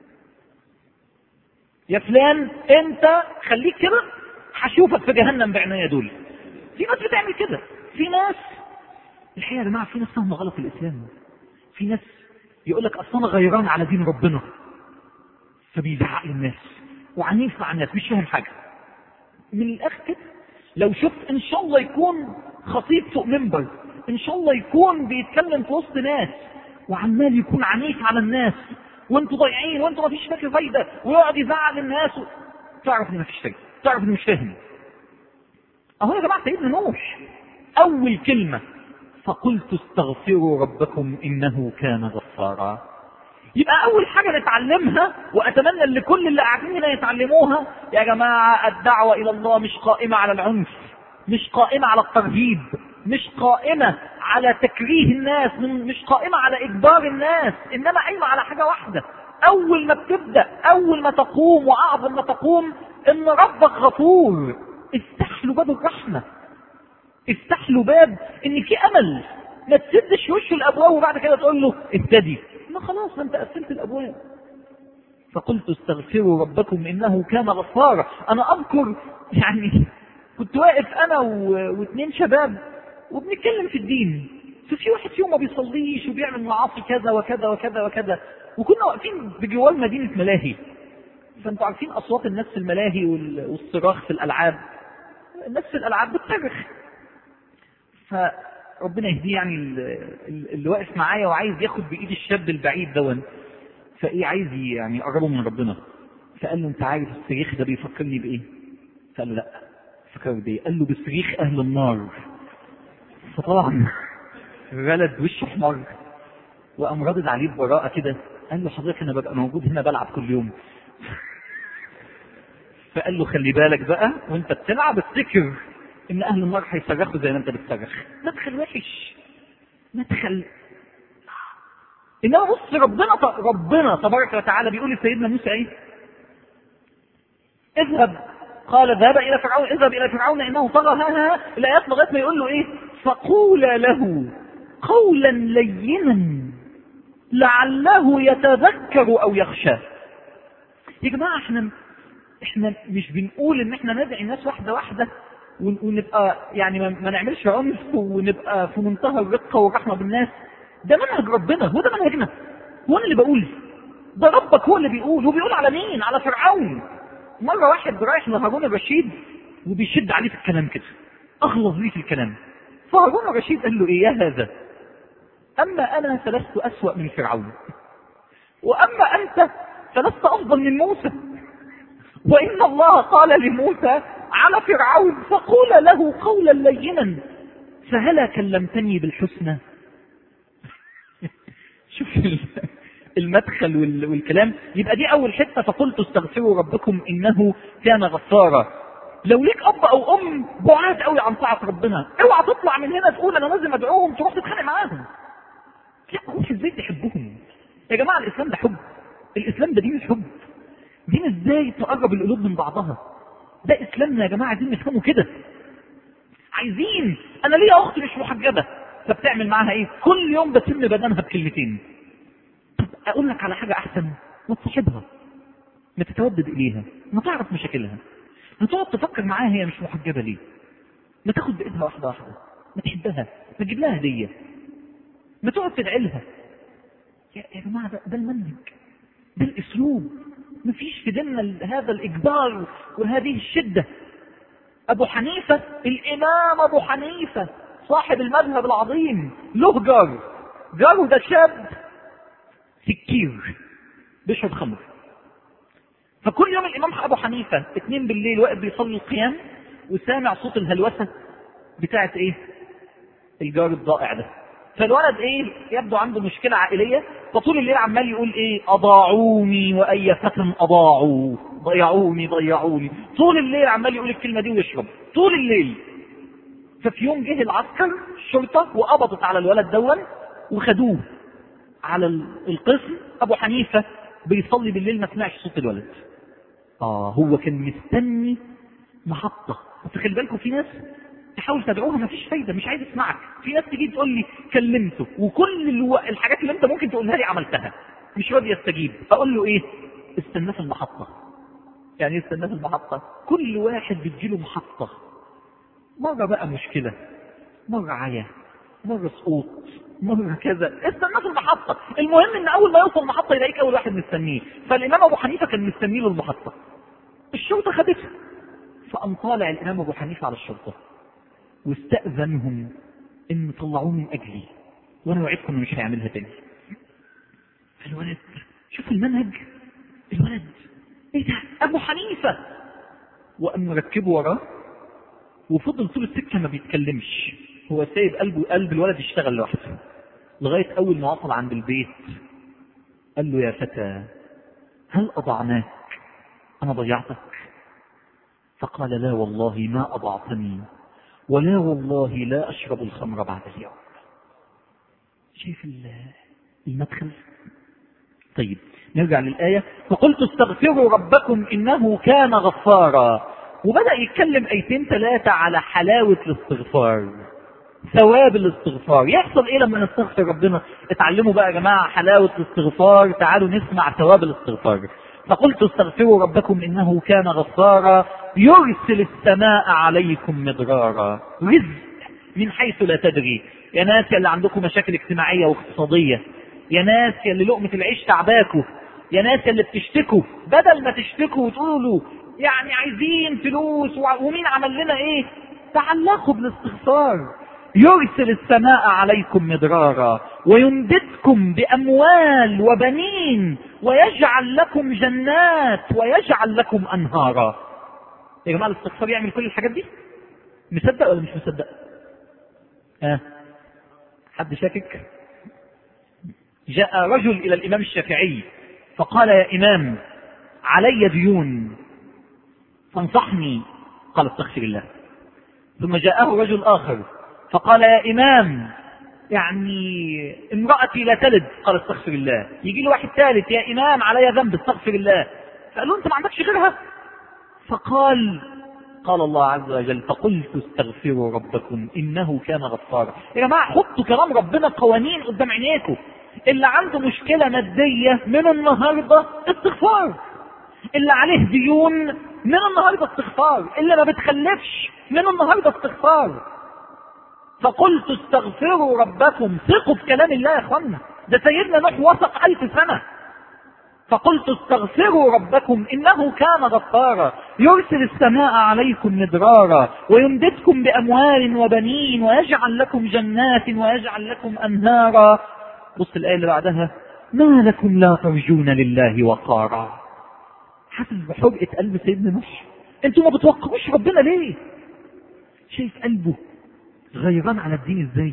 يا فلان انت خليك كده هشوفك في جهنم بعناية. دول في ناس بتعمل كده. في ناس الحقيقة يا جماعة في ناس فاهمة غلط الاسلام. في ناس يقول لك اصل انا غيران على دين ربنا، فبيزعق للناس وعنيف مع الناس، مش فاهم حاجة. من الاخر كده لو شفت ان شاء الله يكون خطيب فوق منبر، ان شاء الله يكون بيتكلم في وسط ناس وعمال يكون عنيف على الناس وانتوا ضايعين وانتوا ما فيش فاكر فايده ويقعد يزعل الناس و... تعرف ان ما فيش فايده، تعرف انه مش فاهم. اهو يا جماعه سيدنا نوح اول كلمه فقلت استغفروا ربكم انه كان غفارا. يبقى اول حاجه نتعلمها، واتمنى ان كل اللي قاعدين هنا يتعلموها، يا جماعه الدعوه الى الله مش قائمه على العنف، مش قائمه على الترهيب، مش قائمه على تكريه الناس، مش قائمه على اجبار الناس، انما قايمه على حاجه واحده. اول ما بتبدا، اول ما تقوم واعظم ما تقوم، ان ربك غفور. افتح له باب الرحمه، افتح له باب ان في امل. ما تسدش وشه الابواب وبعد كده تقول له ابتدي، ما خلاص ما انت قفلت الابواب. فقلت استغفروا ربكم انه كان غفارا. انا اذكر يعني كنت واقف انا واثنين شباب وبنتكلم في الدين، ففي واحد فيهم ما بيصليش وبيعمل معاصي كذا وكذا وكذا وكذا، وكنا واقفين بجوار مدينه ملاهي. فانتوا عارفين اصوات الناس في الملاهي والصراخ في الالعاب، الناس في الالعاب بتصرخ. فربنا يهديه يعني اللي واقف معايا وعايز ياخد بايد الشاب البعيد دون، فايه عايز يعني يقربه من ربنا. فقال له انت عارف الصريخ ده بيفكرني بايه؟ فقال له لا. فكر بايه؟ قال له بصريخ اهل النار. فطبعا الولد وشه احمر وقام رادد عليه ببراءه كده، قال له حضرتك انا ببقى موجود هنا بلعب كل يوم. فقال له خلي بالك بقى وانت بتلعب افتكر ان اهل النار هيصرخوا زي ما انت بتصرخ. مدخل وحش، مدخل. انما بص ربنا ربنا تبارك وتعالى بيقول لسيدنا موسى ايه؟ اذهب، قال اذهب الى فرعون، اذهب الى فرعون انه طغى. ها ها الايات لغايه ما يقول له ايه؟ فقولا له قولا لينا لعله يتذكر او يخشى. يا جماعه احنا احنا مش بنقول ان احنا ندعي الناس واحده واحده ونبقى يعني ما نعملش عنف ونبقى في منتهى الرقه والرحمه بالناس. ده منهج ربنا، هو ده منهجنا. هو انا اللي بقول؟ ده ربك هو اللي بيقول. هو بيقول على مين؟ على فرعون. مره واحد رايح لهارون الرشيد وبيشد عليه في الكلام كده، اغلظ ليه في الكلام. فهارون الرشيد قال له ايه يا هذا؟ اما انا فلست اسوأ من فرعون، واما انت فلست افضل من موسى، وان الله قال لموسى على فرعون فقول له قولا لينا فهلا كلمتني بالحسنى. شوف المدخل والكلام. يبقى دي اول حته، فقلت استغفروا ربكم انه كان غفارا. لو ليك اب او ام بعاد قوي عن طاعه ربنا، اوعى تطلع من هنا تقول انا لازم ادعوهم تروح تتخانق معاهم. لا، روح ازاي تحبهم يا جماعه. الاسلام ده حب، الاسلام ده دين الحب. دين ازاي تقرب القلوب من بعضها. ده اسلامنا يا جماعه، عايزين نفهمه كده. عايزين، انا ليا اخت مش محجبه، فبتعمل معاها ايه؟ كل يوم بتم بدنها بكلمتين. طب اقول لك على حاجه احسن، ما تصاحبها، ما تتودد اليها، ما تعرف مشاكلها، ما تقعد تفكر معاها هي مش محجبه ليه، ما تاخد بايدها واحده واحده، ما تحبها، ما تجيب لها هديه، ما تقعد تدعي لها. يا جماعه ده, ده المنهج، ده الاسلوب. ما فيش في ديننا هذا الاجبار وهذه الشده. ابو حنيفه، الامام ابو حنيفه صاحب المذهب العظيم، له جار، جاره ده شاب سكير بيشرب خمر. فكل يوم الامام ابو حنيفه اتنين بالليل واقف بيصلي القيام وسامع صوت الهلوسه بتاعت ايه؟ الجار الضائع ده. فالولد ايه؟ يبدو عنده مشكله عائليه، فطول الليل عمال يقول ايه؟ اضاعوني واي فتى اضاعوا، ضيعوني ضيعوني. طول الليل عمال يقول الكلمه دي ويشرب طول الليل. ففي يوم جه العسكر الشرطه وقبضت على الولد دون وخدوه على القسم. ابو حنيفه بيصلي بالليل ما سمعش صوت الولد. اه هو كان مستني محطة. خلي بالكم في ناس تحاول تدعوها ما فيش فايدة، مش عايز اسمعك. في ناس تيجي تقول لي كلمته وكل الو... الحاجات اللي انت ممكن تقولها لي عملتها، مش راضي يستجيب. اقول له ايه؟ استناه في المحطة. يعني ايه استناه في المحطة؟ كل واحد بتجيله محطة، مرة بقى مشكلة، مرة عيا، مرة سقوط، مرة كذا، استناه في المحطة. المهم ان اول ما يوصل المحطة يلاقيك اول واحد مستنيه. فالامام ابو حنيفة كان مستنيه له المحطة، الشرطة خدتها، فقام طالع الامام ابو حنيفة على الشرطة واستأذنهم ان طلعوه من اجلي وانا وعدكم انه مش هيعملها تاني. فالولد شوف المنهج، الولد ايه ده ابو حنيفة، وقام مركبه وراه وفضل طول السكة ما بيتكلمش، هو سايب قلبه قلب الولد يشتغل لوحده لغاية اول ما وصل عند البيت. قال له يا فتى هل اضعناك؟ انا ضيعتك؟ فقال لا والله ما اضعتني، ولا والله لا اشرب الخمر بعد اليوم. شايف المدخل؟ طيب نرجع للآية. فقلت استغفروا ربكم إنه كان غفارا، وبدأ يتكلم ايتين ثلاثة على حلاوة الاستغفار، ثواب الاستغفار. يحصل ايه لما نستغفر ربنا؟ اتعلموا بقى يا جماعة حلاوة الاستغفار، تعالوا نسمع ثواب الاستغفار. فقلت استغفروا ربكم إنه كان غفارا يرسل السماء عليكم مدرارا. رزق من حيث لا تدري. يا ناس اللي عندكم مشاكل اجتماعية واقتصادية، يا ناس اللي لقمة العيش تعباكوا، يا ناس اللي بتشتكوا، بدل ما تشتكوا وتقولوا يعني عايزين فلوس ومين عمل لنا ايه، تعلقوا بالاستغفار. يرسل السماء عليكم مدرارا ويمددكم بأموال وبنين ويجعل لكم جنات ويجعل لكم أنهارا. يا جماعة الاستغفار يعمل كل الحاجات دي؟ مصدق ولا مش مصدق؟ ها؟ حد شاكك؟ جاء رجل إلى الإمام الشافعي فقال يا إمام علي ديون فانصحني، قال استغفر الله. ثم جاءه رجل آخر فقال يا إمام يعني امرأتي لا تلد، قال استغفر الله. يجي له واحد ثالث يا إمام علي ذنب، استغفر الله. فقال له أنت ما عندكش غيرها؟ فقال قال الله عز وجل فقلت استغفروا ربكم إنه كان غفارا. يا جماعة حطوا كلام ربنا قوانين قدام عينيكم. اللي عنده مشكلة مادية من النهاردة استغفار، اللي عليه ديون من النهاردة استغفار، اللي ما بتخلفش من النهاردة استغفار. فقلت استغفروا ربكم، ثقوا بكلام الله يا اخوانا، ده سيدنا نوح وثق ألف سنة. فقلت استغفروا ربكم إنه كان غفارا يرسل السماء عليكم مدرارا ويمددكم بأموال وبنين ويجعل لكم جنات ويجعل لكم أنهارا. بص الآية اللي بعدها ما لكم لا ترجون لله وقارا. حاسس بحرقة قلب سيدنا نوح؟ انتوا ما بتوقعوش ربنا ليه؟ شايف قلبه غيران على الدين ازاي؟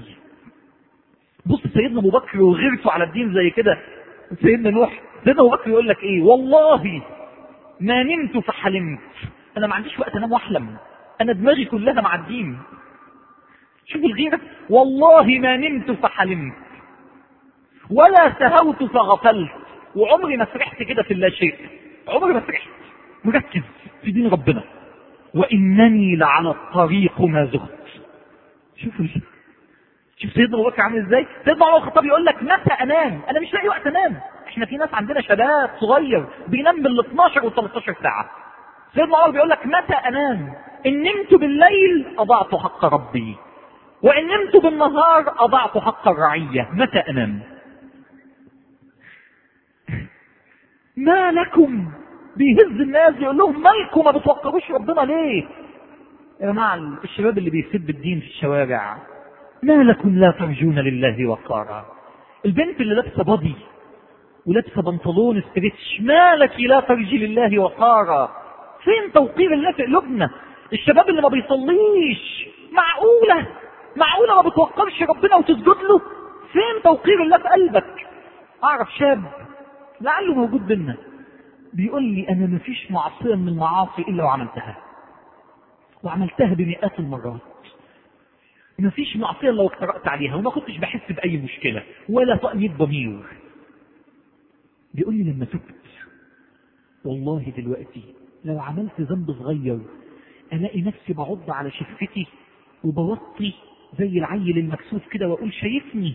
بص سيدنا ابو بكر وغيرته على الدين زي كده. سيدنا نوح، سيدنا ابو بكر يقول لك ايه؟ والله ما نمت فحلمت. انا ما عنديش وقت انام واحلم، انا دماغي كلها مع الدين. شوف الغيرة، والله ما نمت فحلمت ولا سهوت فغفلت. وعمري ما سرحت كده في الله شيء، عمري ما سرحت، مركز في دين ربنا. وانني لعلى الطريق ما زغت. شوف شوف سيدنا ابو بكر عامل ازاي. سيدنا عمر الخطاب يقول لك متى انام؟ انا مش لاقي وقت انام. احنا في ناس عندنا شباب صغير بينام بال اثناشر وثلاثتاشر ساعه. سيدنا عمر بيقول لك متى انام؟ ان نمت بالليل اضعت حق ربي، وان نمت بالنهار اضعت حق الرعيه. متى انام؟ ما لكم؟ بيهز الناس يقول لهم مالكم ما بتوقروش ربنا ليه؟ يا جماعه الشباب اللي بيسب الدين في الشوارع، ما لكم لا ترجون لله وقارا. البنت اللي لابسه بادي ولابسه بنطلون ستريتش، ما لك لا ترجي لله وقارا؟ فين توقير الله في قلوبنا؟ الشباب اللي ما بيصليش، معقوله معقوله ما بتوقرش ربنا وتسجد له؟ فين توقير الله في قلبك؟ اعرف شاب لعله موجود بينا بيقول لي انا ما فيش معصيه من المعاصي الا وعملتها، وعملتها بمئات المرات. ما فيش معصيه الا وقرأت عليها وما كنتش بحس باي مشكله ولا تأنيب ضمير. بيقول لي لما تبت والله دلوقتي لو عملت ذنب صغير الاقي نفسي بعض على شفتي وبوطي زي العيل المكسوف كده واقول شايفني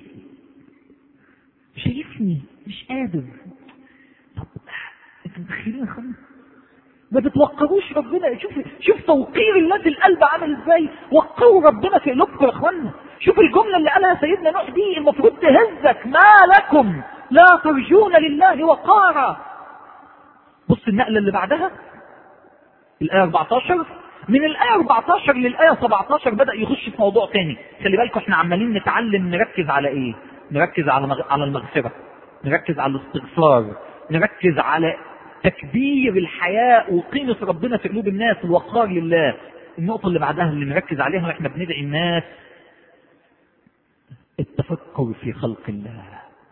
شايفني مش قادر. طب انتوا متخيلين يا اخوانا؟ ما بتوقروش ربنا. شوف شوف توقير الله في القلب عامل ازاي. وقروا ربنا في قلوبكم يا اخوانا. شوف الجمله اللي قالها سيدنا نوح دي المفروض تهزك. ما لكم لا ترجون لله وقارا. بص النقله اللي بعدها الايه أربعة عشر. من الايه أربعة عشر للايه سبعة عشر بدا يخش في موضوع تاني. خلي بالكم احنا عمالين نتعلم نركز على ايه؟ نركز على على المغفره، نركز على الاستغفار، نركز على تكبير الحياء وقيمة ربنا في قلوب الناس، الوقار لله. النقطة اللي بعدها اللي نركز عليها واحنا بندعي الناس التفكر في خلق الله.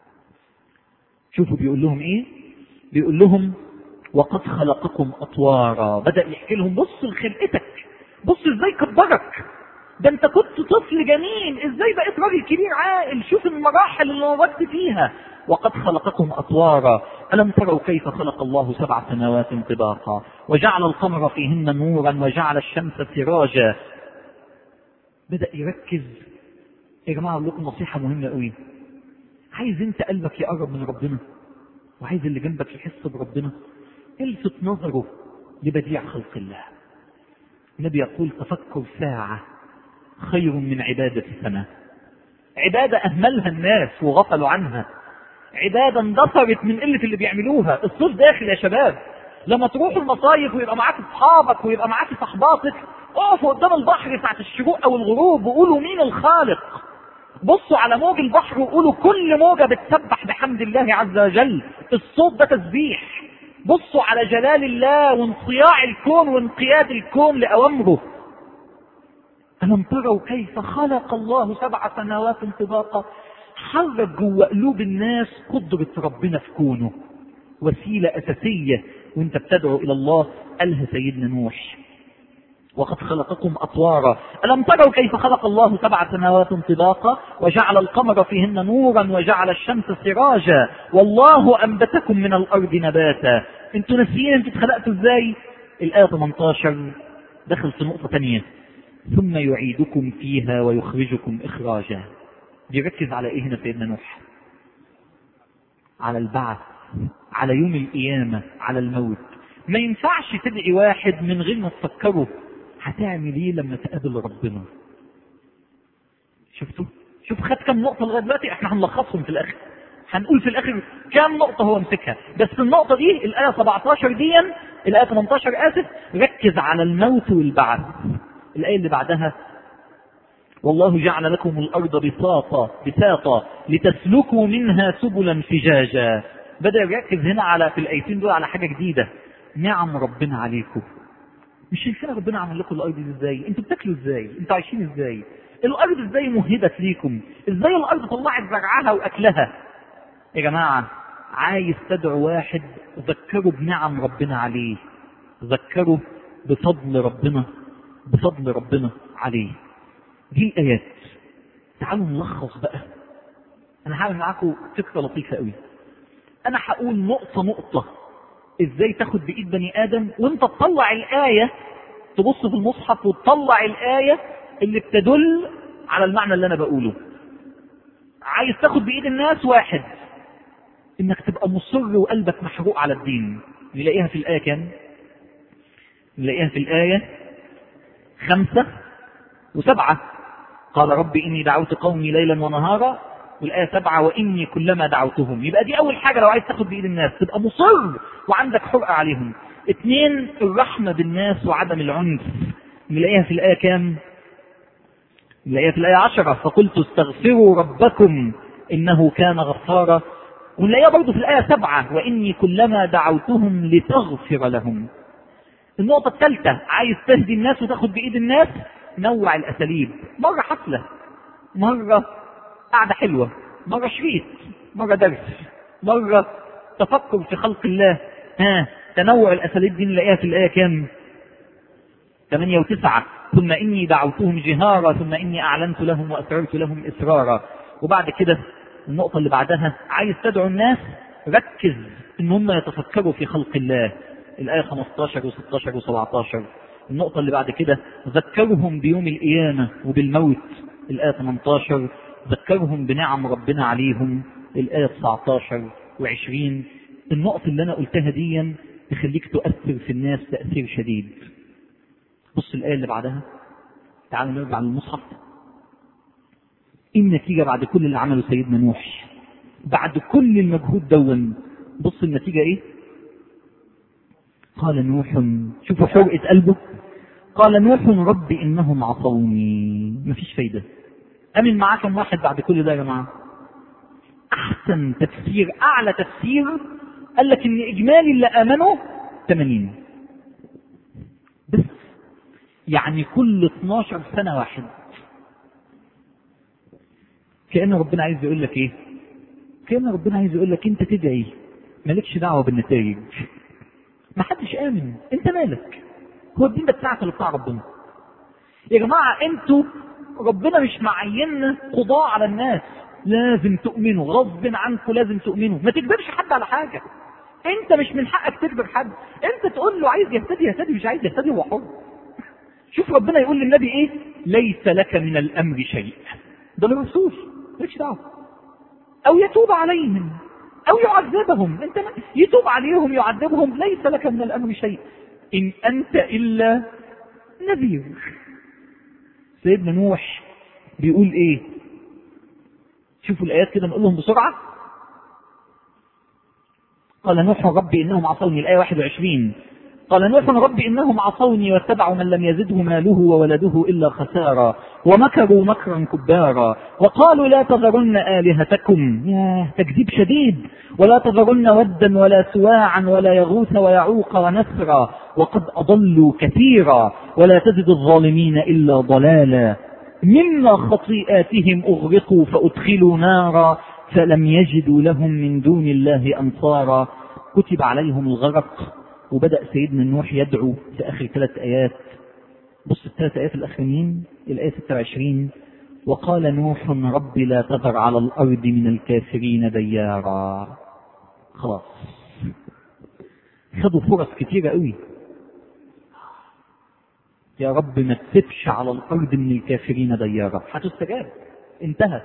شوفوا بيقول لهم ايه؟ بيقول لهم وقد خلقكم أطوارا. بدأ يحكي لهم بص لخلقتك، بص ازاي كبرك، ده انت كنت طفل جميل ازاي بقيت راجل كبير عاقل، شوف المراحل اللي مرت فيها. وقد خلقكم أطوارا ألم تروا كيف خلق الله سبع سماوات طباقا وجعل القمر فيهن نورا وجعل الشمس سراجا. بدأ يركز. يا جماعة أقول لكم نصيحة مهمة قوي. عايز انت قلبك يقرب من ربنا وعايز اللي جنبك يحس بربنا، الفت نظره لبديع خلق الله. النبي يقول تفكر ساعة خير من عبادة سنة. عبادة أهملها الناس وغفلوا عنها، عبادة اندثرت من قلة اللي بيعملوها. الصيف داخل يا شباب، لما تروحوا المصايف ويبقى معاك اصحابك ويبقى معاك صحباتك، اقفوا قدام البحر ساعة الشروق او الغروب وقولوا مين الخالق. بصوا على موج البحر وقولوا كل موجة بتسبح بحمد الله عز وجل. الصوت ده تسبيح. بصوا على جلال الله وانصياع الكون وانقياد الكون لأوامره. ألم تروا كيف خلق الله سبع سماوات طباقا. حرك جوه قلوب الناس قدرة ربنا في كونه، وسيلة أساسية وانت بتدعو إلى الله. قالها سيدنا نوح وقد خلقكم أطوارا ألم تروا كيف خلق الله سبع سماوات طباقا وجعل القمر فيهن نورا وجعل الشمس سراجا والله أنبتكم من الأرض نباتا. انتوا ناسيين انتوا اتخلقتوا ازاي؟ الآية ثمانية عشر دخل في نقطة تانية. ثم يعيدكم فيها ويخرجكم إخراجا. بيركز على ايه هنا سيدنا نوح؟ على البعث، على يوم القيامة، على الموت. ما ينفعش تدعي واحد من غير ما تفكره هتعمل ايه لما تقابل ربنا. شفتوا؟ شوف خد كم نقطة لغاية دلوقتي، احنا هنلخصهم في الاخر، هنقول في الاخر كم نقطة هو مسكها. بس النقطة دي الآية سبعة عشر دي، الآية ثمانية عشر آسف، ركز على الموت والبعث. الآية اللي بعدها والله جعل لكم الأرض بساطا بساطا لتسلكوا منها سبلا فجاجا. بدأ يركز هنا على في الآيتين دول على حاجة جديدة، نعم ربنا عليكم. مش شايفين ربنا عمل لكم الأرض دي ازاي؟ انتوا بتاكلوا ازاي؟ انتوا عايشين ازاي؟ الأرض ازاي مهدت ليكم؟ ازاي الأرض طلعت زرعها وأكلها؟ يا جماعة عايز تدعو واحد ذكروا بنعم ربنا عليه، ذكروا بفضل ربنا، بفضل ربنا عليه. دي الآيات. تعالوا نلخص بقى. أنا هعمل معاكم فكرة لطيفة قوي. أنا هقول نقطة نقطة إزاي تاخد بإيد بني آدم، وأنت تطلع الآية، تبص في المصحف وتطلع الآية اللي بتدل على المعنى اللي أنا بقوله. عايز تاخد بإيد الناس، واحد إنك تبقى مصر وقلبك محروق على الدين. نلاقيها في الآية كام؟ نلاقيها في الآية خمسة وسبعة. قال رب إني دعوت قومي ليلا ونهارا، والآية سبعة وإني كلما دعوتهم. يبقى دي أول حاجة لو عايز تاخد بإيد الناس، تبقى مصر وعندك حرقة عليهم. اثنين الرحمة بالناس وعدم العنف. نلاقيها في الآية كام؟ نلاقيها في الآية عشرة فقلت استغفروا ربكم إنه كان غفارا. ونلاقيها برضو في الآية سبعة وإني كلما دعوتهم لتغفر لهم. النقطة الثالثة عايز تهدي الناس وتاخد بإيد الناس، نوع الأساليب. مرة حفلة، مرة قعدة حلوة، مرة شريط، مرة درس، مرة تفكر في خلق الله. ها تنوع الأساليب دي نلاقيها في الآية كام؟ ثمانية وتسعة ثم إني دعوتهم جهارا ثم إني أعلنت لهم وأسررت لهم إسرارا. وبعد كده النقطة اللي بعدها عايز تدعو الناس، ركز إن هم يتفكروا في خلق الله. الآية خمسة عشر وستة عشر وسبعة عشر النقطة اللي بعد كده ذكرهم بيوم القيامة وبالموت، الآية ثمانية عشر. ذكرهم بنعم ربنا عليهم، الآية تسعة عشر وعشرين. النقطة اللي أنا قلتها دي تخليك تؤثر في الناس تأثير شديد. بص الآية اللي بعدها، تعالوا نرجع للمصحف. إيه النتيجة بعد كل اللي عمله سيدنا نوح؟ بعد كل المجهود دون، بص النتيجة إيه؟ قال نوح، شوفوا حرقة قلبه، قال نوح رب إنهم عصوني. مفيش فايدة. أمن معاه كم واحد بعد كل ده يا جماعة؟ أحسن تفسير، أعلى تفسير، قال لك إن إجمالي اللي آمنوا ثمانين بس، يعني كل اثناشر سنة واحد. كأن ربنا عايز يقول لك إيه؟ كأن ربنا عايز يقول لك أنت تدعي، مالكش دعوة بالنتائج. ما حدش آمن، أنت مالك؟ هو الدين ده بتاعك ولا بتاع ربنا؟ يا جماعة أنتوا ربنا مش معيننا قضاء على الناس، لازم تؤمنوا غصب عنكم، لازم تؤمنوا. ما تجبرش حد على حاجة، أنت مش من حقك تجبر حد. أنت تقول له عايز يهتدي يهتدي، مش عايز يهتدي هو حر. شوف ربنا يقول للنبي إيه؟ ليس لك من الأمر شيء. ده الرسول مالكش دعوة. أو يتوب عليهم أو يعذبهم، أنت يتوب عليهم يعذبهم، ليس لك من الأمر شيء، إن أنت إلا نذير. سيدنا نوح بيقول إيه؟ شوفوا الآيات كده نقول لهم بسرعة. قال نوح رب إنهم عصوني، الآية واحد وعشرين. قال نوح رب إنهم عصوني واتبعوا من لم يزده ماله وولده إلا خسارا ومكروا مكرا كبارا وقالوا لا تذرن آلهتكم، ياه تكذيب شديد، ولا تذرن ودا ولا سواعا ولا يغوث ويعوق ونسرا وقد أضلوا كثيرا ولا تزد الظالمين إلا ضلالا مما خطيئاتهم أغرقوا فأدخلوا نارا فلم يجدوا لهم من دون الله أنصارا. كتب عليهم الغرق. وبدأ سيدنا نوح يدعو في آخر ثلاث آيات. بص الثلاث آيات الأخرين، الآية ستة وعشرين. وقال نوح رب لا تذر على الأرض من الكافرين ديارا. خلاص خدوا فرص كتيرة قوي. يا رب ما تسيبش على الأرض من الكافرين ديارا، هتستجاب، انتهت.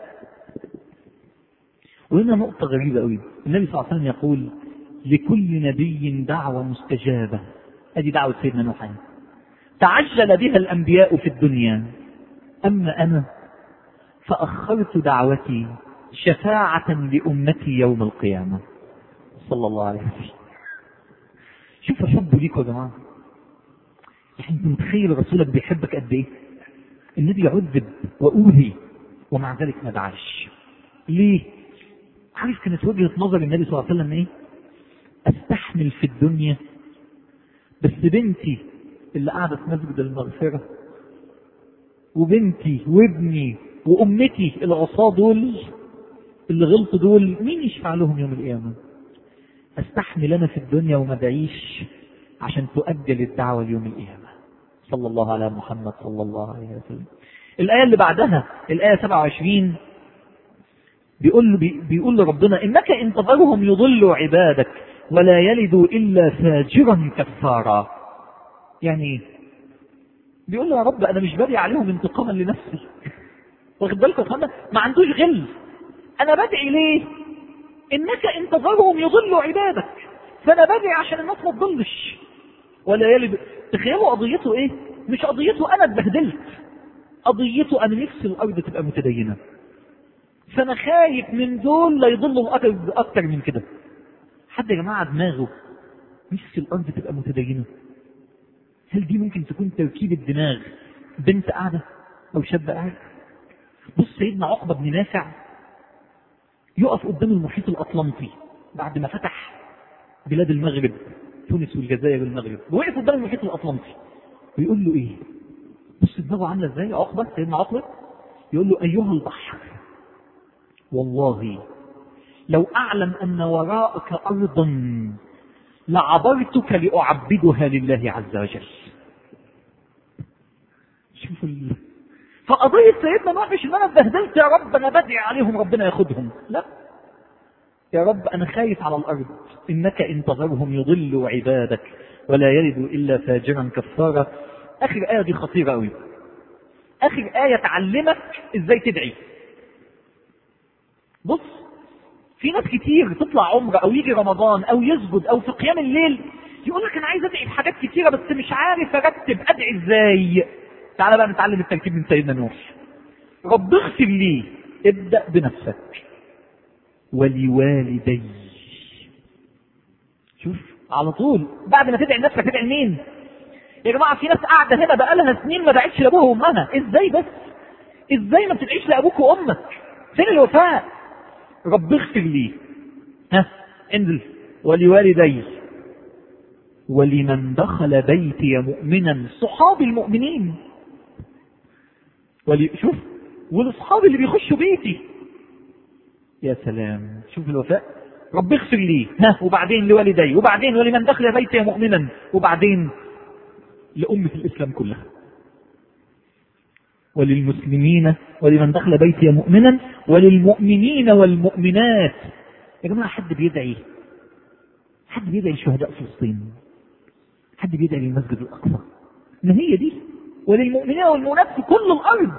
وهنا نقطة غريبة قوي، النبي صلى الله عليه وسلم يقول لكل نبي دعوة مستجابة. هذه دعوة سيدنا نوح، تعجل بها الأنبياء في الدنيا، أما أنا فأخرت دعوتي شفاعة لأمتي يوم القيامة. صلى الله عليه وسلم. شوفوا حبه ليك يا جماعة. يعني انت متخيل رسولك بيحبك قد ايه؟ النبي يعذب وأوذي ومع ذلك ما دعاش. ليه؟ عارف كانت وجهة نظر النبي صلى الله عليه وسلم ايه؟ استحمل في الدنيا بس بنتي اللي قاعدة في مسجد المغفرة وبنتي وابني وامتي العصاة دول اللي غلطوا دول مين يشفع لهم يوم القيامة؟ استحمل انا في الدنيا وما دعيش عشان تؤجل الدعوة ليوم القيامة. صلى الله على محمد صلى الله عليه وسلم. الآية اللي بعدها الآية سبعة وعشرين بيقول بيقول لربنا إنك إن تذرهم يضلوا عبادك ولا يلدوا إلا فاجرا كفارا. يعني بيقول له يا رب أنا مش بدعي عليهم انتقاما لنفسي، واخد بالكم أنا ما عندوش غل، أنا بدعي ليه؟ إنك إن تذرهم يضلوا عبادك، فأنا بدعي عشان الناس ما تضلش ولا يلد. تخيلوا قضيته إيه؟ مش قضيته أنا اتبهدلت، قضيته أنا نفسي الأرض تبقى متدينة، فأنا خايف من دول لا يضلوا أكتر من كده. حد يا جماعة دماغه نفسي الأرض تبقى متدينة؟ هل دي ممكن تكون تركيب الدماغ بنت قاعدة أو شاب قاعد؟ بص سيدنا عقبة بن نافع يقف قدام المحيط الأطلنطي بعد ما فتح بلاد المغرب، تونس والجزائر والمغرب، وقف قدام المحيط الأطلنطي ويقول له إيه؟ بص دماغه عاملة إزاي عقبة، سيدنا عقبة يقول له أيها البحر والله لو أعلم أن وراءك أرضا لعبرتك لأعبدها لله عز وجل. شوفوا ال... فقضية سيدنا نوح مش ان انا اتبهدلت يا رب انا بدعي عليهم ربنا ياخدهم، لا يا رب انا خايف على الارض، انك ان تذرهم يضلوا عبادك ولا يلدوا الا فاجرا كفارا. اخر آية دي خطيرة قوي. اخر آية تعلمك ازاي تدعي. بص، في ناس كتير تطلع عمره او يجي رمضان او يسجد او في قيام الليل يقول لك انا عايز ادعي بحاجات كتيرة بس مش عارف ارتب ادعي ازاي. تعال بقى نتعلم الترتيب من سيدنا نوح. رب اغفر لي، ابدأ بنفسك. ولوالدي، شوف على طول بعد ما تدعي لنفسك تدعي لمين؟ يا جماعة في ناس قاعدة هنا بقالها سنين ما دعتش لابوها وامها. ازاي بس؟ ازاي ما بتدعيش لابوك وامك؟ فين الوفاء؟ رب اغفر لي، ها انزل. ولوالدي ولمن دخل بيتي مؤمنا، صحاب المؤمنين. ولي شوف، والاصحاب اللي بيخشوا بيتي. يا سلام، شوف الوفاء. رب اغفر لي، ها وبعدين لوالدي، وبعدين ولمن دخل بيتي مؤمنا، وبعدين لأمة الإسلام كلها، وللمسلمين ولمن دخل بيتي مؤمنا وللمؤمنين والمؤمنات. يا جماعة حد بيدعي؟ حد بيدعي لشهداء فلسطين؟ حد بيدعي للمسجد الأقصى؟ ما هي دي، وللمؤمنين والمؤمنات في كل الأرض.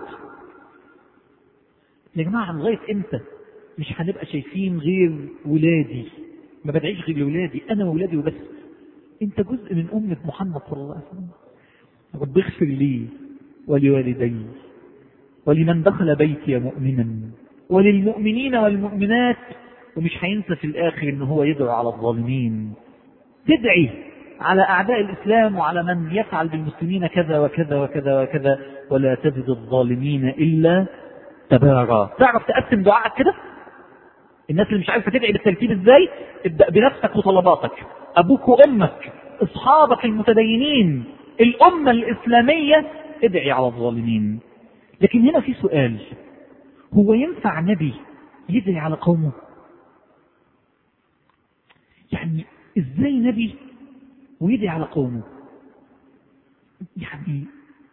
يا جماعة لغاية امتى مش هنبقى شايفين غير ولادي؟ ما بدعيش غير لولادي، أنا وولادي وبس. أنت جزء من أمة محمد صلى الله عليه وسلم. رب اغفر لي ولوالدي ولمن دخل بيتي مؤمنا وللمؤمنين والمؤمنات. ومش هينسى في الآخر إن هو يدعو على الظالمين. تدعي على أعداء الإسلام وعلى من يفعل بالمسلمين كذا وكذا وكذا وكذا، ولا تزد الظالمين إلا تبارا. تعرف تقسم دعائك كده؟ الناس اللي مش عارفة تدعي بالترتيب ازاي، ابدأ بنفسك وطلباتك، أبوك وأمك، أصحابك المتدينين، الأمة الإسلامية، ادعي على الظالمين. لكن هنا في سؤال، هو ينفع نبي يدعي على قومه؟ يعني ازاي نبي ويدعي على قومه؟ يعني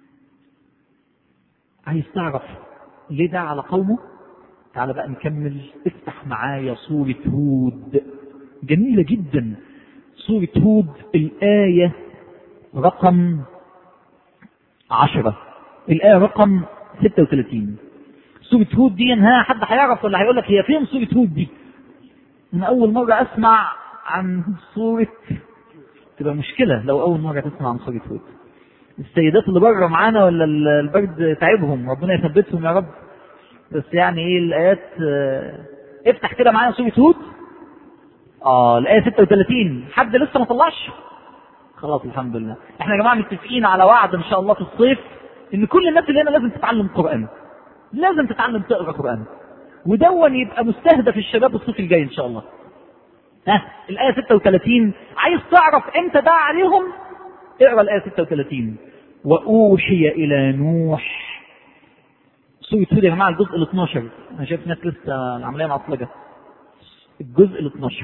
عايز تعرف ليه دعا على قومه؟ تعال بقى نكمل. افتح معايا سورة هود، جميلة جدا. سورة هود الآية رقم عشرة، الآية رقم ستة وثلاثين. سورة هود دي ها حد هيعرف ولا هيقول لك هي فين سورة هود دي؟ من أول مرة أسمع عن سورة، تبقى مشكلة لو أول مرة تسمع عن سورة هود. السيدات اللي بره معانا ولا البرد تعبهم، ربنا يثبتهم يا رب. بس يعني ايه الآيات؟ اه افتح كده معايا سورة هود. اه الآية ستة وثلاثين. حد لسه ما طلعش؟ خلاص الحمد لله. احنا يا جماعة متفقين على وعد ان شاء الله في الصيف ان كل الناس اللي هنا لازم تتعلم قرآن، لازم تتعلم تقرأ قرآن، ودون يبقى مستهدف الشباب الصيف الجاي ان شاء الله. ها الآية ستة وثلاثين، عايز تعرف امتى دعا عليهم؟ اقرأ الآية ستة وثلاثين. وأوحي إلى نوح. سورة هود يا جماعة الجزء ال اثناشر. أنا شايف ناس لسه العملية معطلة. الجزء ال اثناشر.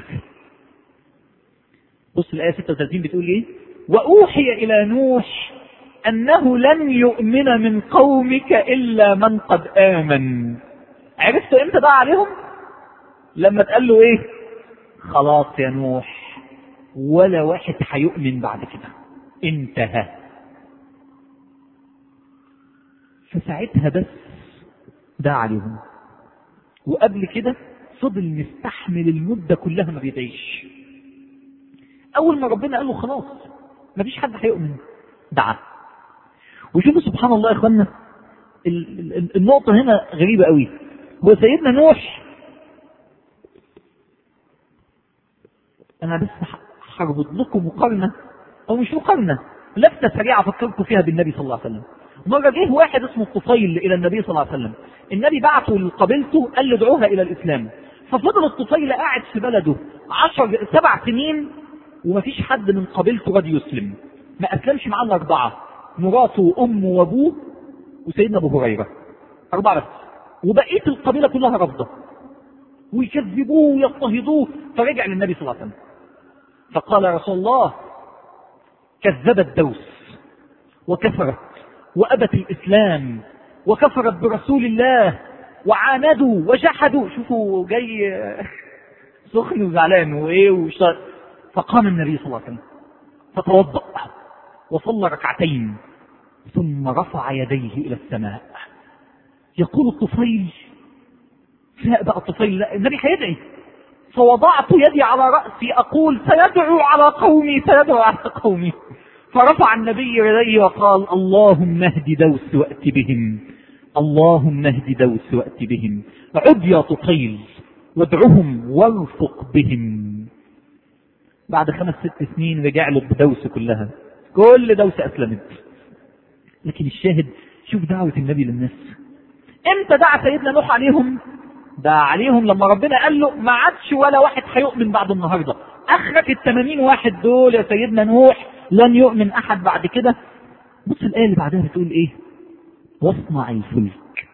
بص الآية ستة وثلاثين بتقول إيه؟ وأوحي إلى نوح أنه لن يؤمن من قومك إلا من قد آمن. عرفت إمتى دعا عليهم؟ لما تقال له إيه؟ خلاص يا نوح ولا واحد هيؤمن بعد كده، انتهى. فساعتها بس دعا عليهم، وقبل كده فضل مستحمل المدة كلها ما بيدعيش. أول ما ربنا قال له خلاص ما فيش حد هيؤمن دعا. وشوفوا سبحان الله يا إخوانا، النقطة هنا غريبة قوي. هو سيدنا نوح، أنا بس هربط لكم مقارنة أو مش مقارنة، لفتة سريعة أفكركم فيها بالنبي صلى الله عليه وسلم. مرة جه واحد اسمه الطفيل إلى النبي صلى الله عليه وسلم. النبي بعته لقبيلته قال له ادعوها إلى الإسلام. ففضل الطفيل قاعد في بلده عشر سبع سنين وما فيش حد من قبيلته راضي يسلم. ما أسلمش معاه إلا أربعة، مراته وأمه وأبوه وسيدنا أبو هريرة، أربعة بس. وبقية القبيلة كلها رافضة ويكذبوه ويضطهدوه. فرجع للنبي صلى الله عليه وسلم فقال يا رسول الله كذبت دوس وكفرت وأبت الإسلام وكفرت برسول الله وعاندوا وجحدوا. شوفوا جاي سخن وزعلان وإيه وشر. فقام النبي صلى الله عليه وسلم فتوضأ وصلى ركعتين ثم رفع يديه إلى السماء. يقول الطفيل، فاء بقى الطفيل، لا النبي هيدعي، فوضعت يدي على رأسي أقول سيدعو على قومي سيدعو على قومي. فرفع النبي يديه وقال اللهم اهد دوس وأت بهم، اللهم اهد دوس وأت بهم، عد يا طفيل وادعهم وارفق بهم. بعد خمس ست سنين رجع له بدوس كلها، كل دوس أسلمت. لكن الشاهد شوف دعوة النبي للناس. امتى دعا سيدنا نوح عليهم؟ دعا عليهم لما ربنا قال له ما عادش ولا واحد هيؤمن بعد النهارده، اخرك الثمانين واحد دول يا سيدنا نوح، لن يؤمن احد بعد كده. بص الآية اللي بعدها بتقول ايه؟ واصنع الفلك.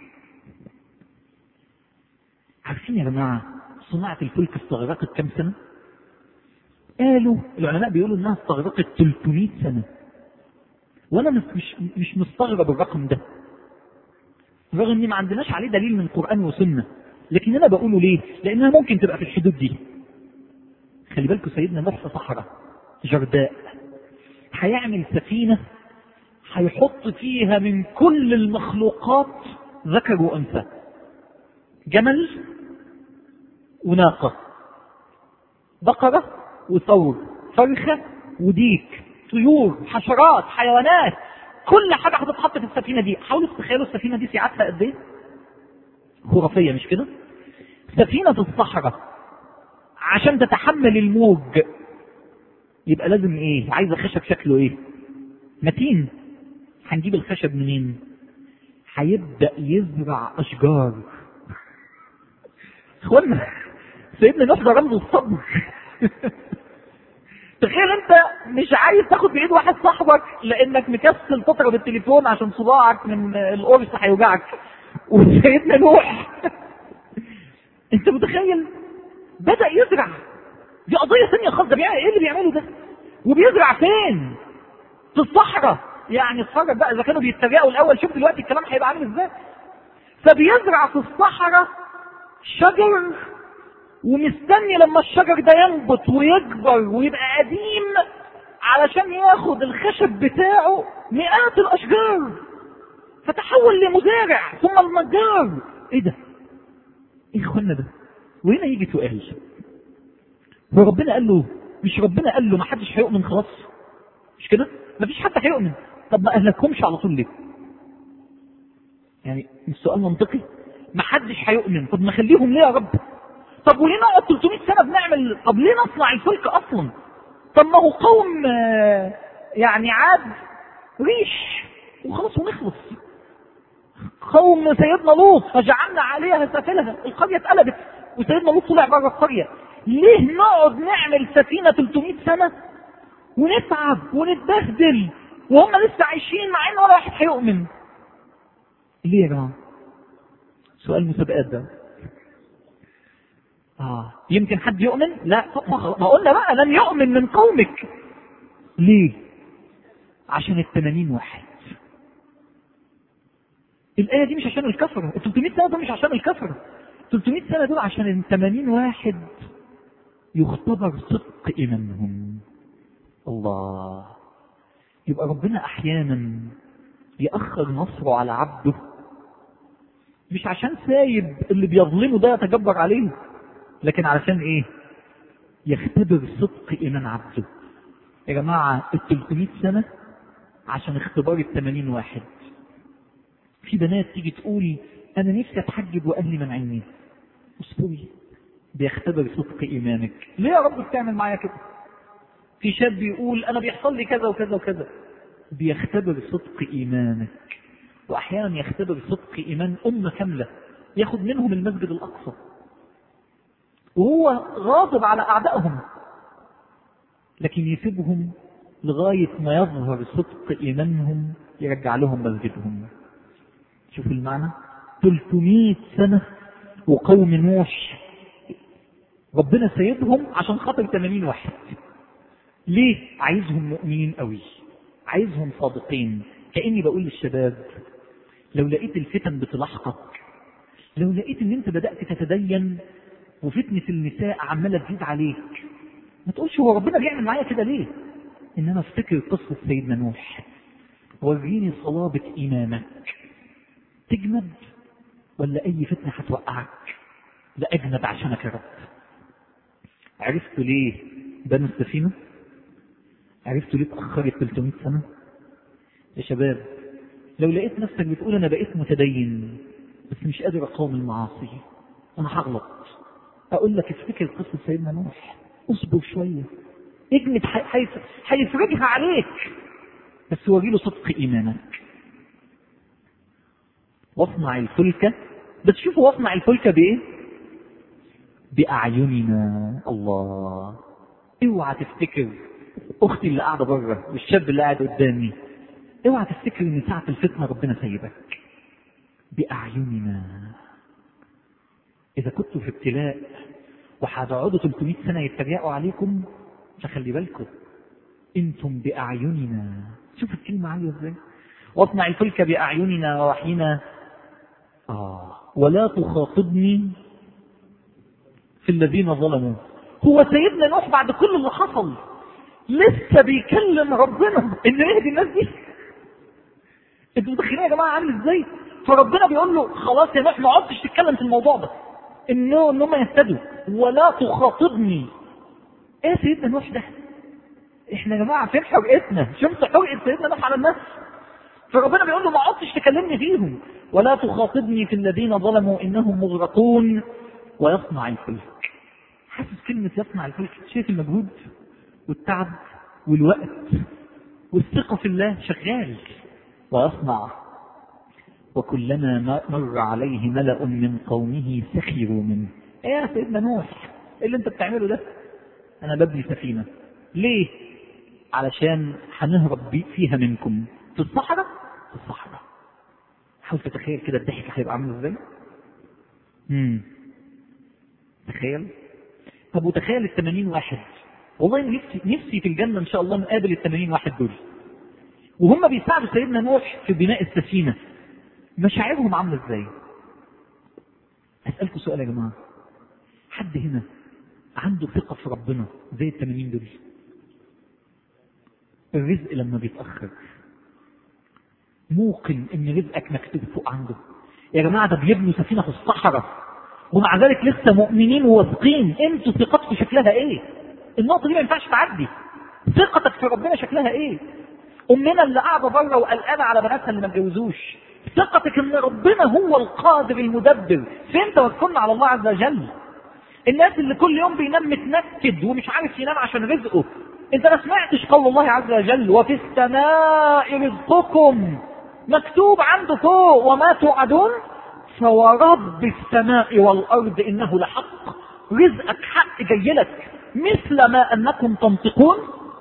عارفين يا جماعة صناعة الفلك استغرقت كم سنة؟ قالوا العلماء بيقولوا انها استغرقت ثلاثمائة سنة. وانا مش مش مستغرب الرقم ده، رغم ان ما عندناش عليه دليل من قرآن وسنة، لكن انا بقوله ليه؟ لانها ممكن تبقى في الحدود دي. خلي بالكم سيدنا نوح في صحراء جرداء، هيعمل سفينة هيحط فيها من كل المخلوقات ذكر وانثى، جمل وناقة، بقرة وثور، فرخة وديك، طيور، حشرات، حيوانات، كل حاجة هتتحط في السفينة دي. حاولوا تتخيلوا السفينة دي سعتها قد ايه؟ خرافية مش كده؟ سفينة في الصحراء عشان تتحمل الموج يبقى لازم ايه؟ عايزة خشب شكله ايه؟ متين. هنجيب الخشب منين؟ هيبدأ يزرع أشجار. اخوانا سيدنا نوح ده رمز الصبر. تخيل انت مش عايز تاخد بايد واحد صاحبك لانك مكسل تضرب التليفون عشان صباعك من القرص هيوجعك، وسيدنا نوح انت متخيل بدأ يزرع. دي قضية ثانية خالص. ده بيعمل ايه اللي بيعمله ده؟ وبيزرع فين؟ في الصحراء. يعني اتفرج بقى اذا كانوا بيتريقوا الاول، شوف دلوقتي الكلام هيبقى عامل ازاي. فبيزرع في الصحراء شجر ومستني لما الشجر ده ينبت ويكبر ويبقى قديم علشان ياخد الخشب بتاعه مئات الاشجار، فتحول لمزارع ثم النجار. ايه ده؟ ايه اخوانا ده؟ وهنا يجي سؤال، وربنا قال له، مش ربنا قال له ما حدش هيؤمن خلاص؟ مش كده؟ ما فيش حد هيؤمن. طب ما اهلكهمش على طول ليه؟ يعني السؤال منطقي، ما حدش هيؤمن، طب ما خليهم ليه يا رب؟ طب وليه نقعد ثلاثمائة سنة بنعمل؟ طب ليه نصنع الفلك اصلا؟ طب ما هو قوم يعني عاد ريح وخلاص ونخلص. قوم سيدنا لوط فجعلنا عليها سافلها، القرية اتقلبت وسيدنا لوط طلع بره القرية. ليه نقعد نعمل سفينة ثلاثمائة سنة ونتعب ونتبهدل وهم لسه عايشين مع ان ولا واحد هيؤمن؟ ليه يا جماعة؟ سؤال مسابقات ده. آه يمكن حد يؤمن؟ لا، ما قلنا بقى لن يؤمن من قومك. ليه؟ عشان الثمانين واحد. الآية دي مش عشان الكفر، الثلاثمائة سنة دول مش عشان الكفر، ثلاثمائة سنة دول عشان الثمانين واحد يختبر صدق إيمانهم. الله. يبقى ربنا أحيانا يأخر نصره على عبده مش عشان سايب اللي بيظلمه ده يتجبر عليه، لكن علشان ايه؟ يختبر صدق ايمان عبده. يا جماعة الثلاثمائة سنة عشان اختبار الثمانين واحد. في بنات تيجي تقول انا نفسي اتحجب واهلي منعني. اصبري، بيختبر صدق ايمانك. ليه يا رب بتعمل معايا كده؟ في شاب يقول انا بيحصل لي كذا وكذا وكذا، بيختبر صدق ايمانك. واحيانا يختبر صدق ايمان امة كاملة، ياخد منهم المسجد الاقصى وهو غاضب على اعدائهم، لكن يسيبهم لغاية ما يظهر صدق ايمانهم يرجع لهم مسجدهم. شوف المعنى، ثلاثمائة سنة وقوم نوح ربنا سيدهم عشان خاطر ثمانين واحد. ليه؟ عايزهم مؤمنين قوي، عايزهم صادقين. كأني بقول للشباب لو لقيت الفتن بتلاحقك، لو لقيت ان انت بدأت تتدين وفتنة النساء عمالة تزيد عليك، ما تقولش هو ربنا بيعمل معايا كده ليه؟ انما افتكر قصة سيدنا نوح. وريني صلابة إيمانك، تجمد ولا أي فتنة هتوقعك؟ لا أجمد عشانك يا رب. عرفتوا ليه بنوا السفينة؟ عرفتوا ليه اتأخرت ثلاثمائة سنة؟ يا شباب لو لقيت نفسك بتقول أنا بقيت متدين بس مش قادر أقاوم المعاصي، أنا هغلط، أقول لك افتكر قصة سيدنا نوح، اصبر شوية، اجمد، هيفرجها عليك بس وريله صدق إيمانك. واصنع الفلك، بس شوفوا واصنع الفلك بإيه؟ بأعيننا. الله، اوعى تفتكر أختي اللي قاعدة بره والشاب اللي قاعد قدامي، اوعى تفتكر ان ساعة الفتنة ربنا سيبك. بأعيننا. إذا كنتوا في ابتلاء وهتقعدوا ثلاثمائة سنة يتريقوا عليكم، فخلي بالكم انتم بأعيننا. شوف الكلمة عالية ازاي، واصنع الفلك بأعيننا ووحينا آه ولا تخاطبني في الذين ظلموا. هو سيدنا نوح بعد كل اللي حصل لسه بيكلم ربنا ان يهدي الناس دي. انتوا متخيلين يا جماعه عامل ازاي؟ فربنا بيقول له خلاص يا نوح ما عدتش تتكلم في الموضوع ده، انه ان هم يهتدوا، ولا تخاطبني. ايه سيدنا نوح ده؟ احنا يا جماعه فين حرقتنا؟ شفت حرقه سيدنا نوح على الناس؟ فربنا بيقول له ما عدتش تكلمني فيهم، ولا تخاطبني في الذين ظلموا انهم مغرقون. ويصنع الفلك. حاسس كلمه يصنع الفلك؟ شايف المجهود والتعب والوقت والثقه في الله شغال. ويصنع. وكلما مر عليه ملأ من قومه سخروا منه. ايه يا سيدنا نوح ايه اللي انت بتعمله ده؟ انا ببني سفينه. ليه؟ علشان هنهرب فيها منكم. في الصحراء؟ في الصحراء. حاول تتخيل كده الضحك هيبقى عامل ازاي. امم تخيل. طب وتخيل الثمانين واحد، والله نفسي نفسي في الجنه ان شاء الله نقابل الثمانين واحد دول وهم بيساعدوا سيدنا نوح في بناء السفينه، مشاعرهم عامله ازاي؟ اسالكم سؤال يا جماعه، حد هنا عنده ثقه في ربنا زي الثمانين دول؟ الرزق لما بيتاخر موقن ان رزقك مكتوب فوق عنده. يا جماعه ده بيبنوا سفينه في الصحراء ومع ذلك لسه مؤمنين وواثقين. انتوا ثقتكم شكلها ايه؟ النقطه دي ما ينفعش تعدي. ثقتك في ربنا شكلها ايه؟ امنا اللي قاعده بره وقلقانه على بناتها اللي ما اتجوزوش، ثقتك ان ربنا هو القادر المدبر. فين توكلنا على الله عز وجل؟ الناس اللي كل يوم بينام متنكد ومش عارف ينام عشان رزقه، انت ما سمعتش قول الله عز وجل وفي السماء رزقكم، مكتوب عنده فوق وما توعدون فورب السماء والارض انه لحق. رزقك حق جاي لك مثل ما انكم تنطقون.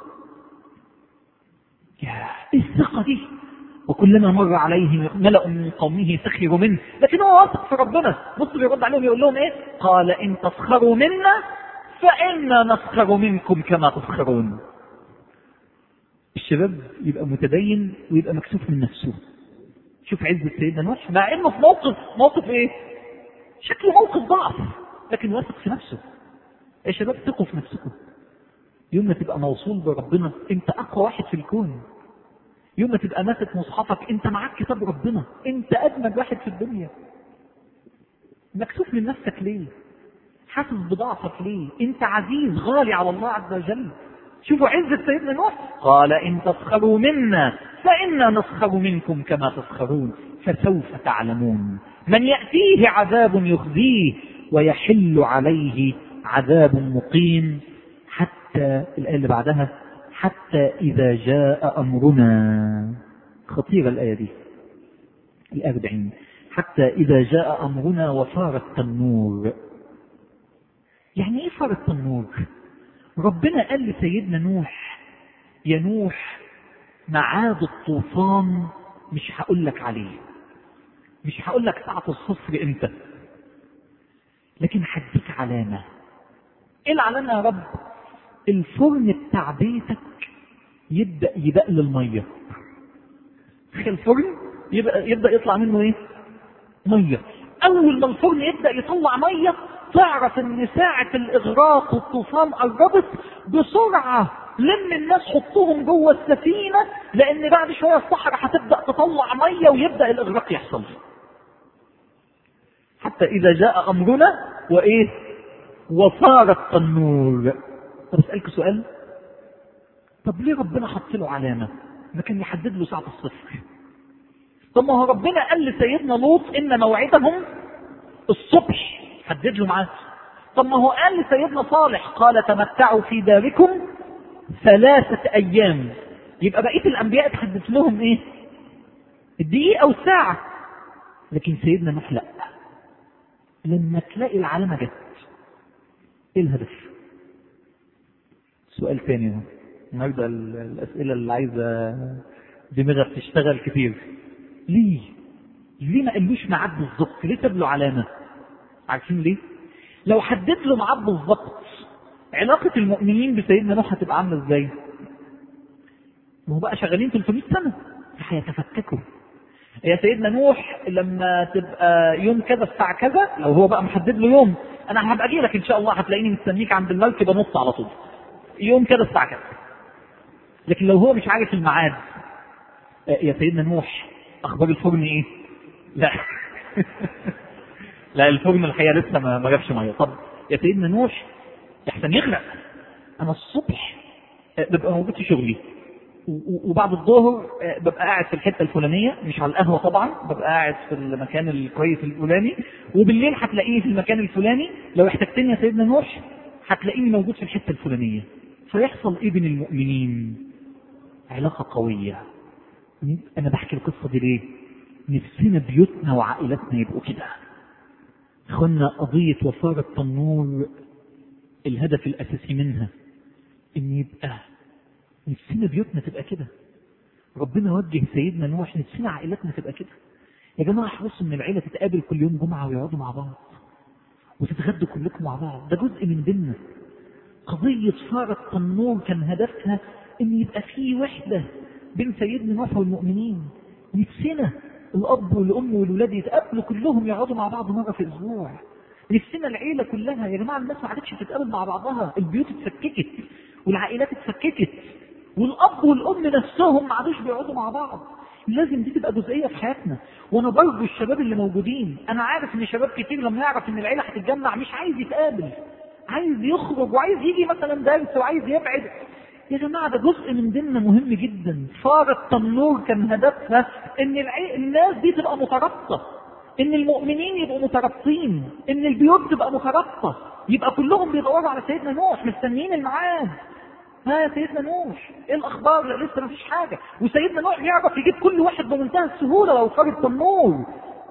يا الثقه دي. وكلما مر عليه ملأ من قومه سخروا منه، لكن هو واثق في ربنا. بص بيرد عليهم يقول لهم ايه؟ قال ان تسخروا منا فإنا نسخر منكم كما تسخرون. الشباب يبقى متدين ويبقى مكسوف من نفسه. شوف عزة سيدنا نوح مع انه في موقف موقف ايه؟ شكله موقف ضعف لكن واثق في نفسه. يا شباب ثقوا في نفسكم. يوم ما تبقى موصول بربنا انت اقوى واحد في الكون. يوم ما تبقى ماسك مصحفك انت معاك كتاب ربنا، انت اجمد واحد في الدنيا. مكسوف من نفسك ليه؟ حاسس بضعفك ليه؟ انت عزيز غالي على الله عز وجل. شوفوا عزة سيدنا نوح، قال ان تسخروا منا فإنا نسخر منكم كما تسخرون فسوف تعلمون من يأتيه عذاب يخزيه ويحل عليه عذاب مقيم. حتى الآية اللي بعدها حتى إذا جاء أمرنا. خطيرة الآية دي الأربعين. حتى إذا جاء أمرنا وفار التنور. يعني إيه فار التنور؟ ربنا قال لسيدنا نوح يا نوح معاد الطوفان مش هقول لك عليه، مش هقول لك ساعة الصفر امتى، لكن هديك علامة. ايه العلامة يا رب؟ الفرن بتاع بيتك يبدأ يبقل المية. الفرن يبقى يبدأ يطلع منه ايه؟ مية. اول ما الفرن يبدأ يطلع مية تعرف ان ساعة الاغراق والطوفان قربت. بسرعة لم الناس حطوهم جوه السفينة، لأن بعد شوية الصحراء هتبدأ تطلع مية ويبدأ الإغراق يحصل. حتى إذا جاء أمرنا وإيه وصار التنور. طب أسألك سؤال، طب ليه ربنا حط له علامة؟ ما كان يحدد له ساعة الصفر. طب ما هو ربنا قال لسيدنا لوط إن موعدهم الصبح، حدد له معاه. طب ما هو قال لسيدنا صالح قال تمتعوا في داركم ثلاثة أيام. يبقى بقية الأنبياء تحدد لهم إيه؟ الدقيقة والساعة. لكن سيدنا نوح لا، لما تلاقي العلامة جت إيه الهدف؟ سؤال تاني النهارده، الأسئلة اللي عايزة دماغك تشتغل كتير. ليه؟ ليه ما قالوش ميعاد بالظبط؟ ليه ساب له علامة؟ عارفين ليه؟ لو حدد له ميعاد بالظبط علاقة المؤمنين بسيدنا نوح هتبقى عاملة ازاي؟ ما هو بقى شغالين ثلاثمائة سنة فهيتفككوا. يا سيدنا نوح لما تبقى يوم كذا الساعة كذا، لو هو بقى محدد له يوم، أنا هبقى أجي لك إن شاء الله، هتلاقيني مستنيك عند المركب بنص على طول يوم كذا الساعة كذا. لكن لو هو مش عارف الميعاد، يا سيدنا نوح أخبار الفرن إيه؟ لا لا الفرن الحقيقة لسه ما جابش مية. طب يا سيدنا نوح يحسن يغرق، أنا الصبح ببقى موجود في شغلي، وبعد الظهر ببقى قاعد في الحتة الفلانية، مش على القهوة طبعا، ببقى قاعد في المكان الكويس الفلاني، وبالليل هتلاقيني في المكان الفلاني، لو احتجتني يا سيدنا نوح هتلاقيني موجود في الحتة الفلانية. فيحصل ايه بين المؤمنين؟ علاقة قوية. انا بحكي القصة دي ليه؟ نفسنا بيوتنا وعائلتنا يبقوا كده. اخوانا قضية وفار التنور الهدف الاساسي منها ان يبقى نفسنا بيوتنا تبقى كده. ربنا وجه سيدنا نوح، نفسنا عائلتنا تبقى كده. يا جماعة احرصوا ان العيلة تتقابل كل يوم جمعة ويقعدوا مع بعض وتتغدوا كلكم مع بعض، ده جزء من ديننا. قضية فار التنور كان هدفها ان يبقى فيه وحدة بين سيدنا نوح والمؤمنين. نفسنا الاب والام والولاد يتقابلوا كلهم يقعدوا مع بعض مرة في الاسبوع. نفسنا العيلة كلها. يا جماعة الناس ما عادتش تتقابل مع بعضها، البيوت اتفككت والعائلات اتفككت والاب والام نفسهم ما عادوش بيقعدوا مع بعض. لازم دي تبقى جزئية في حياتنا. وانا برجو الشباب اللي موجودين، انا عارف ان شباب كتير لما يعرف ان العيلة هتتجمع مش عايز يتقابل، عايز يخرج وعايز يجي مثلا درس وعايز يبعد. يا جماعة ده جزء من ديننا مهم جدا. فار التنور كان هدفها ان العي... الناس دي تبقى مترابطة، ان المؤمنين يبقوا مترابطين، ان البيوت تبقى مترابطة، يبقى كلهم بيدوروا على سيدنا نوح مستنيين الميعاد. ها يا سيدنا نوح ايه الاخبار؟ لسه ما فيش حاجة. وسيدنا نوح يعرف يجيب كل واحد بمنتهى السهولة لو فار التنور.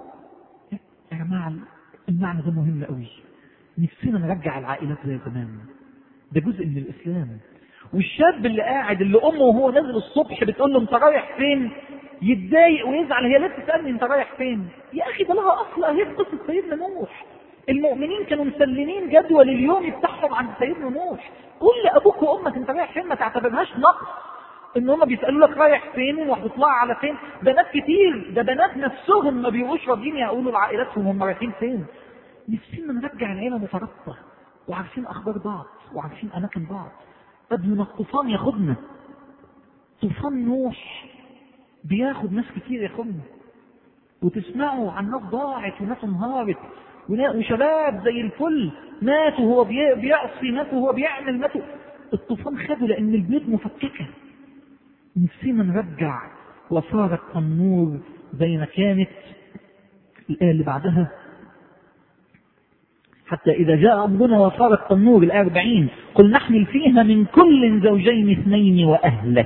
يا جماعة المعنى ده مهم قوي. نفسنا نرجع العائلات زي زمان، ده جزء من الاسلام. والشاب اللي قاعد اللي امه وهو نازل الصبح بتقول له انت رايح فين يتضايق ويزعل، هي ليه تسالني انت رايح فين؟ يا اخي ده لها اصل. اهي قصه سيدنا نوح، المؤمنين كانوا مسلمين جدول اليوم بتاعهم عند سيدنا نوح. قول لابوك وامك انت رايح فين، ما تعتبرهاش نقص ان هم بيسالوا لك رايح فين وهتطلع على فين. بنات كتير، ده بنات نفسهم ما بيبقوش راضيين يقولوا لعائلاتهم هم رايحين فين. نفسنا نرجع العيله مترابطه وعارفين اخبار بعض وعارفين اماكن بعض. قبل ما الطوفان ياخدنا، طوفان نوح بياخد ناس كتير ياخدنا، وتسمعوا عن ناس ضاعت وناس انهارت وشباب زي الفل ماتوا وهو بيعصي، ماتوا وهو بيعمل، ماتوا. الطوفان خده لان البيوت مفككه. نفسنا نرجع وصار التنور زي ما كانت. الآية اللي بعدها حتى إذا جاء أمرنا وصار التنور، الآية أربعين، قل نحمل فيها من كل زوجين اثنين وأهلك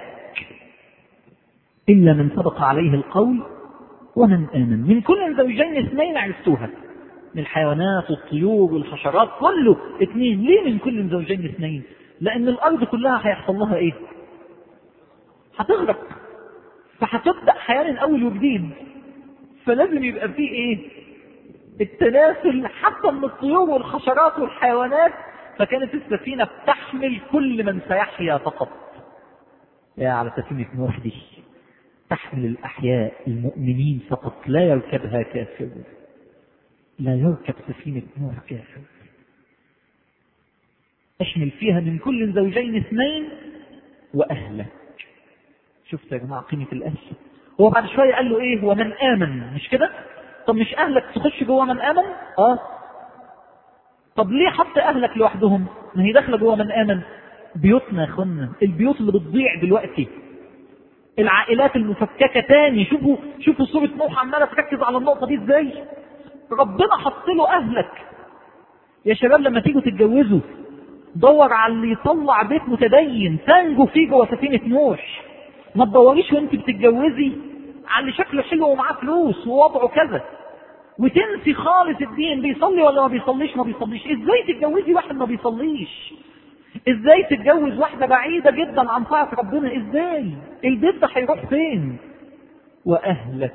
إلا من سبق عليه القول ومن آمن. من كل زوجين اثنين عرفتوها، من الحيوانات والطيور والحشرات كله اثنين. ليه من كل زوجين اثنين؟ لأن الأرض كلها هيحصل لها إيه؟ هتغرق، فهتبدأ حياة من أول وجديد. فلازم يبقى فيه إيه؟ التناسل حتى من الطيور والحشرات والحيوانات. فكانت السفينة بتحمل كل من سيحيا فقط. يا على سفينة نوح دي تحمل الأحياء المؤمنين فقط، لا يركبها كافر، لا يركب سفينة نوح كافر. احمل فيها من كل زوجين اثنين وأهلك. شفت يا جماعة قيمة الأهل؟ هو بعد شوية قال له إيه؟ ومن آمن، مش كده؟ طب مش أهلك تخش جوه من آمن؟ آه. طب ليه حط أهلك لوحدهم؟ ما هي داخلة جوه من آمن. بيوتنا يا أخوانا، البيوت اللي بتضيع دلوقتي، العائلات المفككة تاني. شوفوا شوفوا سورة نوح عمالة تركز على النقطة دي ازاي. ربنا حط له أهلك. يا شباب لما تيجوا تتجوزوا دور على اللي يطلع بيت متدين تنجو فيه جوه سفينة نوح. ما تدوريش وانت بتتجوزي على اللي شكله حلو ومعاه فلوس ووضعه كذا وتنسي خالص الدين. بيصلي ولا ما بيصليش؟ ما بيصليش. ازاي تتجوزي واحد ما بيصليش؟ ازاي تتجوز واحدة بعيدة جدا عن طاعة ربنا؟ ازاي؟ البيت ده هيروح فين؟ واهلك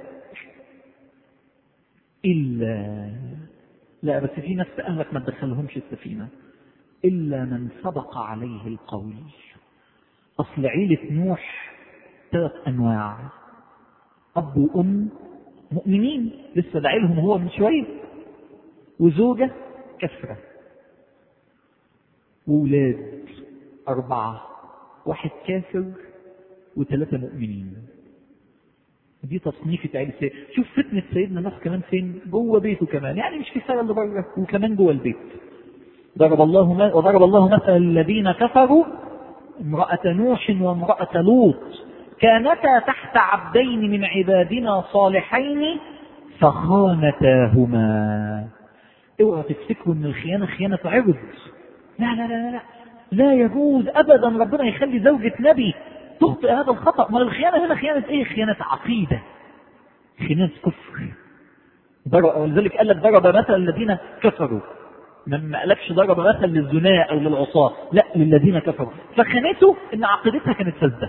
الا، لا بس في ناس اهلك ما تدخلهمش السفينة، الا من سبق عليه القول. اصل عيلة نوح ثلاث انواع: اب وام مؤمنين لسه داعيلهم هو من شوية، وزوجة كفرة، وولاد أربعة، واحد كافر وثلاثة مؤمنين. دي تصنيفة عيلة سيدنا. شوف فتنة سيدنا نوح كمان فين؟ جوه بيته كمان، يعني مش كفاية اللي بره، وكمان جوه البيت. ضرب الله ما... وضرب الله مثل الذين كفروا امرأة نوح وامرأة لوط كانتا تحت عبدين من عبادنا صالحين فخانتاهما. اوعوا تفتكروا ان الخيانة خيانة عرض. لا لا لا لا لا يجوز ابدا ربنا يخلي زوجة نبي تخطئ هذا الخطأ. ما الخيانة هنا خيانة ايه؟ خيانة عقيدة، خيانة كفر. ولذلك قال لك ضرب مثل الذين كفروا، ما قالكش ضرب مثل للزنا او للعصاة، لا للذين كفروا. فخانته ان عقيدتها كانت فاسدة.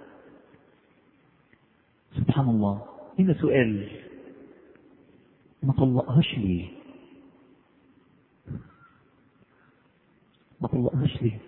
سبحان الله. هنا سؤال: ما طلقهاش ليه؟ ما طلقهاش ليه؟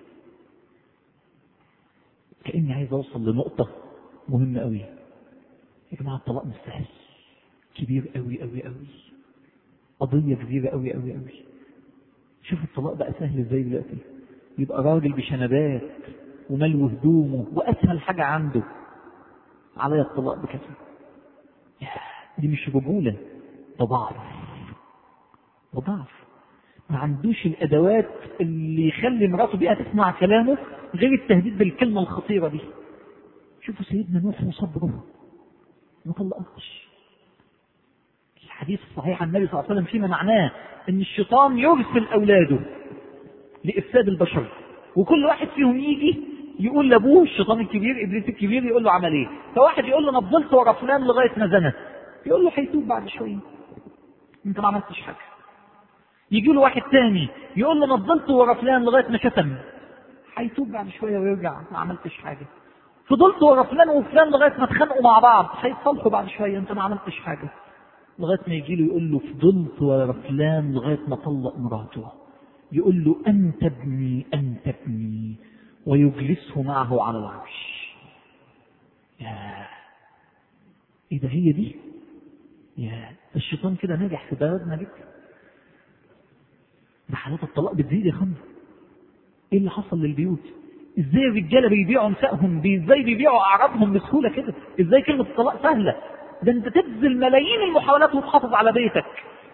كأني عايز اوصل لنقطة مهمة قوي. يا جماعة الطلاق مش سهل، كبير قوي قوي قوي، قضية كبيرة قوي قوي قوي. شوف الطلاق بقى سهل ازاي دلوقتي. يبقى راجل بشنبات وملو هدومه واسهل حاجة عنده علي الطلاق بكذا. دي مش رجولة، ده ضعف، ده ضعف. ما عندوش الادوات اللي يخلي مراته بيها تسمع كلامه غير التهديد بالكلمة الخطيرة دي. شوفوا سيدنا نوح وصبره، ما طلقش. الحديث الصحيح عن النبي صلى الله عليه وسلم فيما معناه ان الشيطان يرسل اولاده لافساد البشر، وكل واحد فيهم يجي يقول لابوه الشيطان الكبير ابليس الكبير يقول له عمل ايه. فواحد يقول له انا فضلت ورا فلان لغايه ما زنى، يقول له هيتوب بعد شويه، انت ما عملتش حاجه. يجي له واحد تاني يقول له انا فضلت ورا فلان لغايه ما شتم، هيتوب بعد شويه ويرجع ما عملتش حاجه. فضلت ورا فلان وفلان لغايه ما اتخانقوا مع بعض، هيتصالحوا بعد شويه، انت ما عملتش حاجه. لغايه ما يجي له يقول له فضلت ورا فلان لغايه ما طلق مراته، يقول له انت ابني انت ابني، ويجلسه معه على العرش. يا ايه ده؟ هي دي؟ يا الشيطان كده ناجح في بلدنا جدا. ده حالات الطلاق بتزيد يا خمر. ايه اللي حصل للبيوت؟ ازاي الرجاله بيبيعوا نسائهم؟ ازاي بيبيعوا اعراضهم بسهوله كده؟ ازاي كلمه الطلاق سهله؟ ده انت تبذل ملايين المحاولات وتحافظ على بيتك.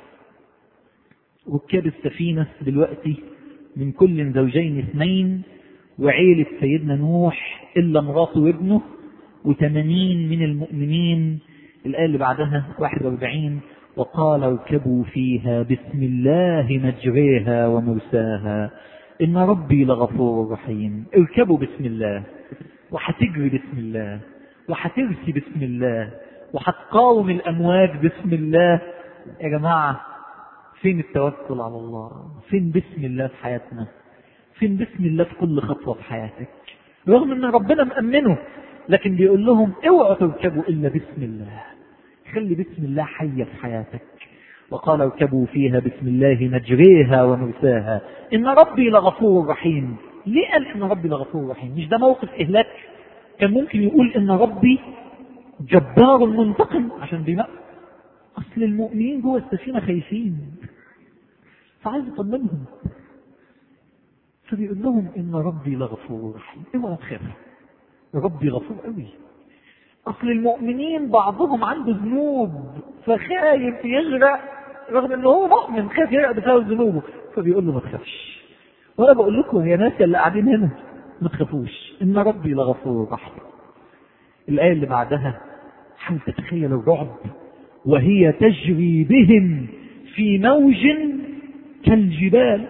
ركاب السفينه دلوقتي من كل زوجين اثنين، وعيله سيدنا نوح الا مراته وابنه وثمانين من المؤمنين. الايه اللي بعدها واحد واربعين: وقال اركبوا فيها بسم الله مجريها ومرساها إن ربي لغفور رحيم. اركبوا بسم الله، وحتجري بسم الله، وحترسي بسم الله، وحتقاوم الأمواج بسم الله. يا جماعة فين التوكل على الله؟ فين بسم الله في حياتنا؟ فين بسم الله في كل خطوة في حياتك؟ رغم أن ربنا مأمنه، لكن بيقول لهم اوعوا تركبوا إلا بسم الله. خلي بسم الله حية في حياتك. وقال اركبوا فيها بسم الله مجريها ومرساها إن ربي لغفور رحيم. ليه قال إن ربي لغفور رحيم؟ مش ده موقف إهلاك؟ كان ممكن يقول إن ربي جبار منتقم عشان دماء. أصل المؤمنين جوه السفينة خايفين، فعايز يطمنهم، فبيقول لهم إن ربي لغفور رحيم. اوعوا تخافوا، ربي غفور قوي. اصل المؤمنين بعضهم عنده ذنوب فخايف يغرق، رغم انه هو مؤمن خايف يغرق بسبب ذنوبه، فبيقول له ما تخافش. وانا بقول لكم يا ناس اللي قاعدين هنا ما تخافوش، ان ربي لغفور رحيم. الايه اللي بعدها حاول تتخيل الرعب، وهي تجري بهم في موج كالجبال.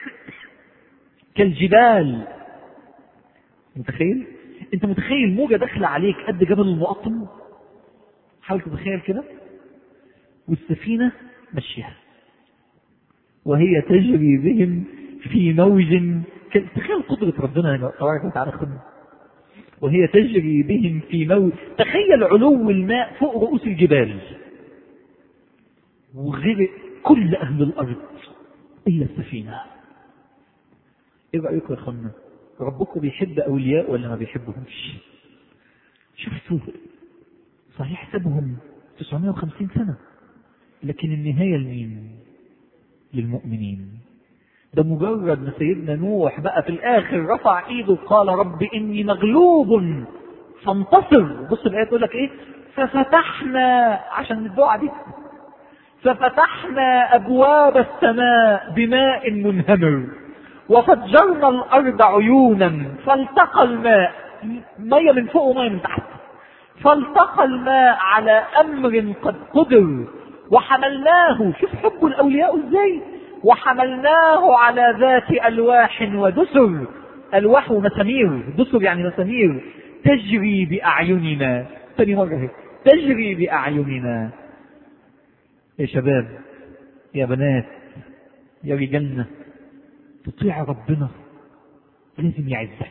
كالجبال. متخيل؟ انت متخيل موجة داخلة عليك قد جبل المقطم؟ حاول تتخيل كده. والسفينة ماشية وهي تجري بهم في موج. تخيل قدرة ربنا تبارك وتعالى. وهي تجري بهم في موج. تخيل علو الماء فوق رؤوس الجبال، وغرق كل أهل الأرض إلا السفينة. إيه رأيكم يا أخوانا؟ ربكم بيحب أولياء ولا ما بيحبهمش؟ شفتوا صحيح سابهم تسعمائة وخمسين سنة، لكن النهاية لمين؟ للمؤمنين. ده مجرد ما سيدنا نوح بقى في الآخر رفع إيده قال رب إني مغلوب فانتصر. بص الآية تقول لك إيه؟ ففتحنا، عشان الدعاء دي، ففتحنا أبواب السماء بماء منهمر وفجرنا الأرض عيونا فالتقى الماء، مية من فوق ومية من تحت، فالتقى الماء على أمر قد قدر وحملناه. شوف حب الأولياء إزاي. وحملناه على ذات ألواح ودسر. ألواح ومسامير، دسر يعني مسامير. تجري بأعيننا. ثاني مرة هيك، تجري بأعيننا. يا شباب يا بنات يا رجالنا، تطيع ربنا لازم يعزك.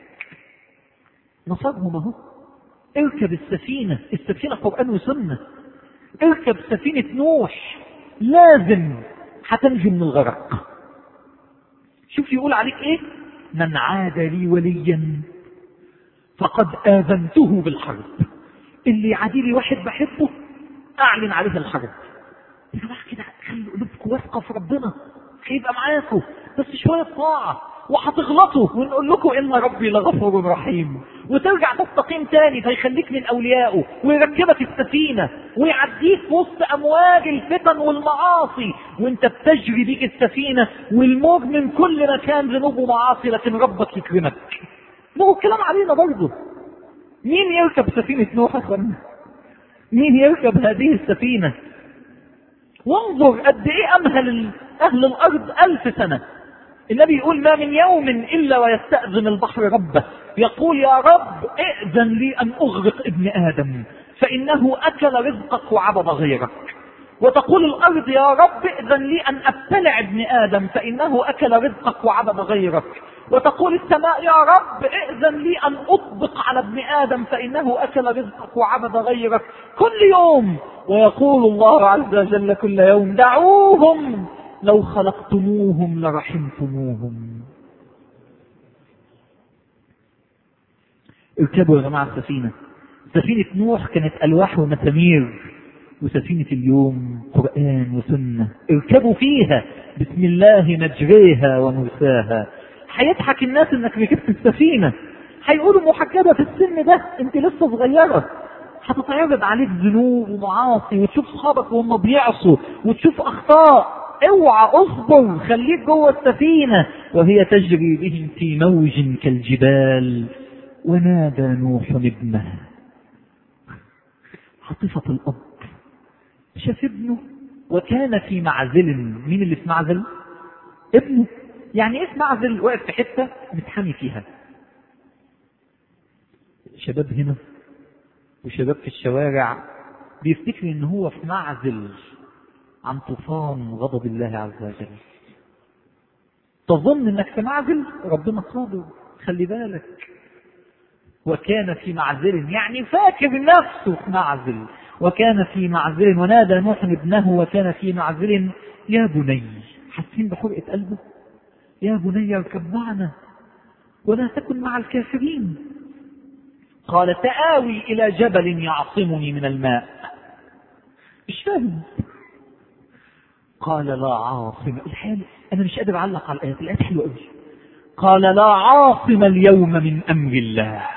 نصبهم اهو. اركب السفينة، السفينة قرآن وسنة. اركب سفينة نوح، لازم هتنجو من الغرق. شوف يقول عليك ايه؟ من عاد لي وليا فقد آذنته بالحرب. اللي يعادي لي واحد بحبه اعلن عليه الحرب. يا جماعه كده خلوا قلوبكم واثقه في ربنا، هيبقى معاكم بس شويه طاعه وهتغلطوا، ونقول لكم ان ربي لغفور رحيم، وترجع تستقيم تاني فيخليك من اوليائه ويركبك السفينه ويعديك في وسط امواج الفتن والمعاصي، وانت بتجري بيك السفينه والموج من كل مكان ذنوب ومعاصي، لكن ربك يكرمك. ما هو الكلام علينا برضه. مين يركب سفينه نوح يا اخوانا؟ مين يركب هذه السفينه؟ وانظر قد ايه امهل اهل الارض الف سنة. النبي يقول ما من يوم الا ويستأذن البحر ربه يقول يا رب ائذن لي ان اغرق ابن ادم فانه اكل رزقك وعبد غيرك. وتقول الارض يا رب ائذن لي ان ابتلع ابن ادم فانه اكل رزقك وعبد غيرك. وتقول السماء يا رب ائذن لي ان اطبق على ابن ادم فانه اكل رزقك وعبد غيرك. كل يوم. ويقول الله عز وجل كل يوم دعوهم لو خلقتموهم لرحمتموهم. اركبوا يا جماعة السفينة. سفينة نوح كانت ألواح ومسامير، وسفينة اليوم قرآن وسنة. اركبوا فيها بسم الله مجريها ومرساها. هيضحك الناس انك ركبت السفينة، هيقولوا محجبة في السن ده، انت لسه صغيرة. هتتعرض عليك ذنوب ومعاصي، وتشوف صحابك وهم بيعصوا، وتشوف اخطاء. اوعى، اصبر، خليك جوه السفينة. وهي تجري بهم في موج كالجبال ونادى نوح ابنه. عاطفة الاب، شاف ابنه وكان في معزل. مين اللي في معزل؟ ابنه. يعني ايه في معزل؟ واقف في حتة متحمي فيها. شباب هنا وشباب في الشوارع بيفتكر ان هو في معزل عن طوفان غضب الله عز وجل. تظن انك في معزل، ربنا قادر، خلي بالك. وكان في معزل يعني فاكر نفسه في معزل. وكان في معزل ونادى نوح ابنه وكان في معزل يا بني. حاسين بحرقة قلبه؟ يا بني اركب معنا ولا تكن مع الكافرين. قال تآوي إلى جبل يعصمني من الماء. مش فاهم. قال لا عاصم. الحال أنا مش قادر أعلق على الآيات، الآيات حلوة قوي. قال لا عاصم اليوم من أمر الله.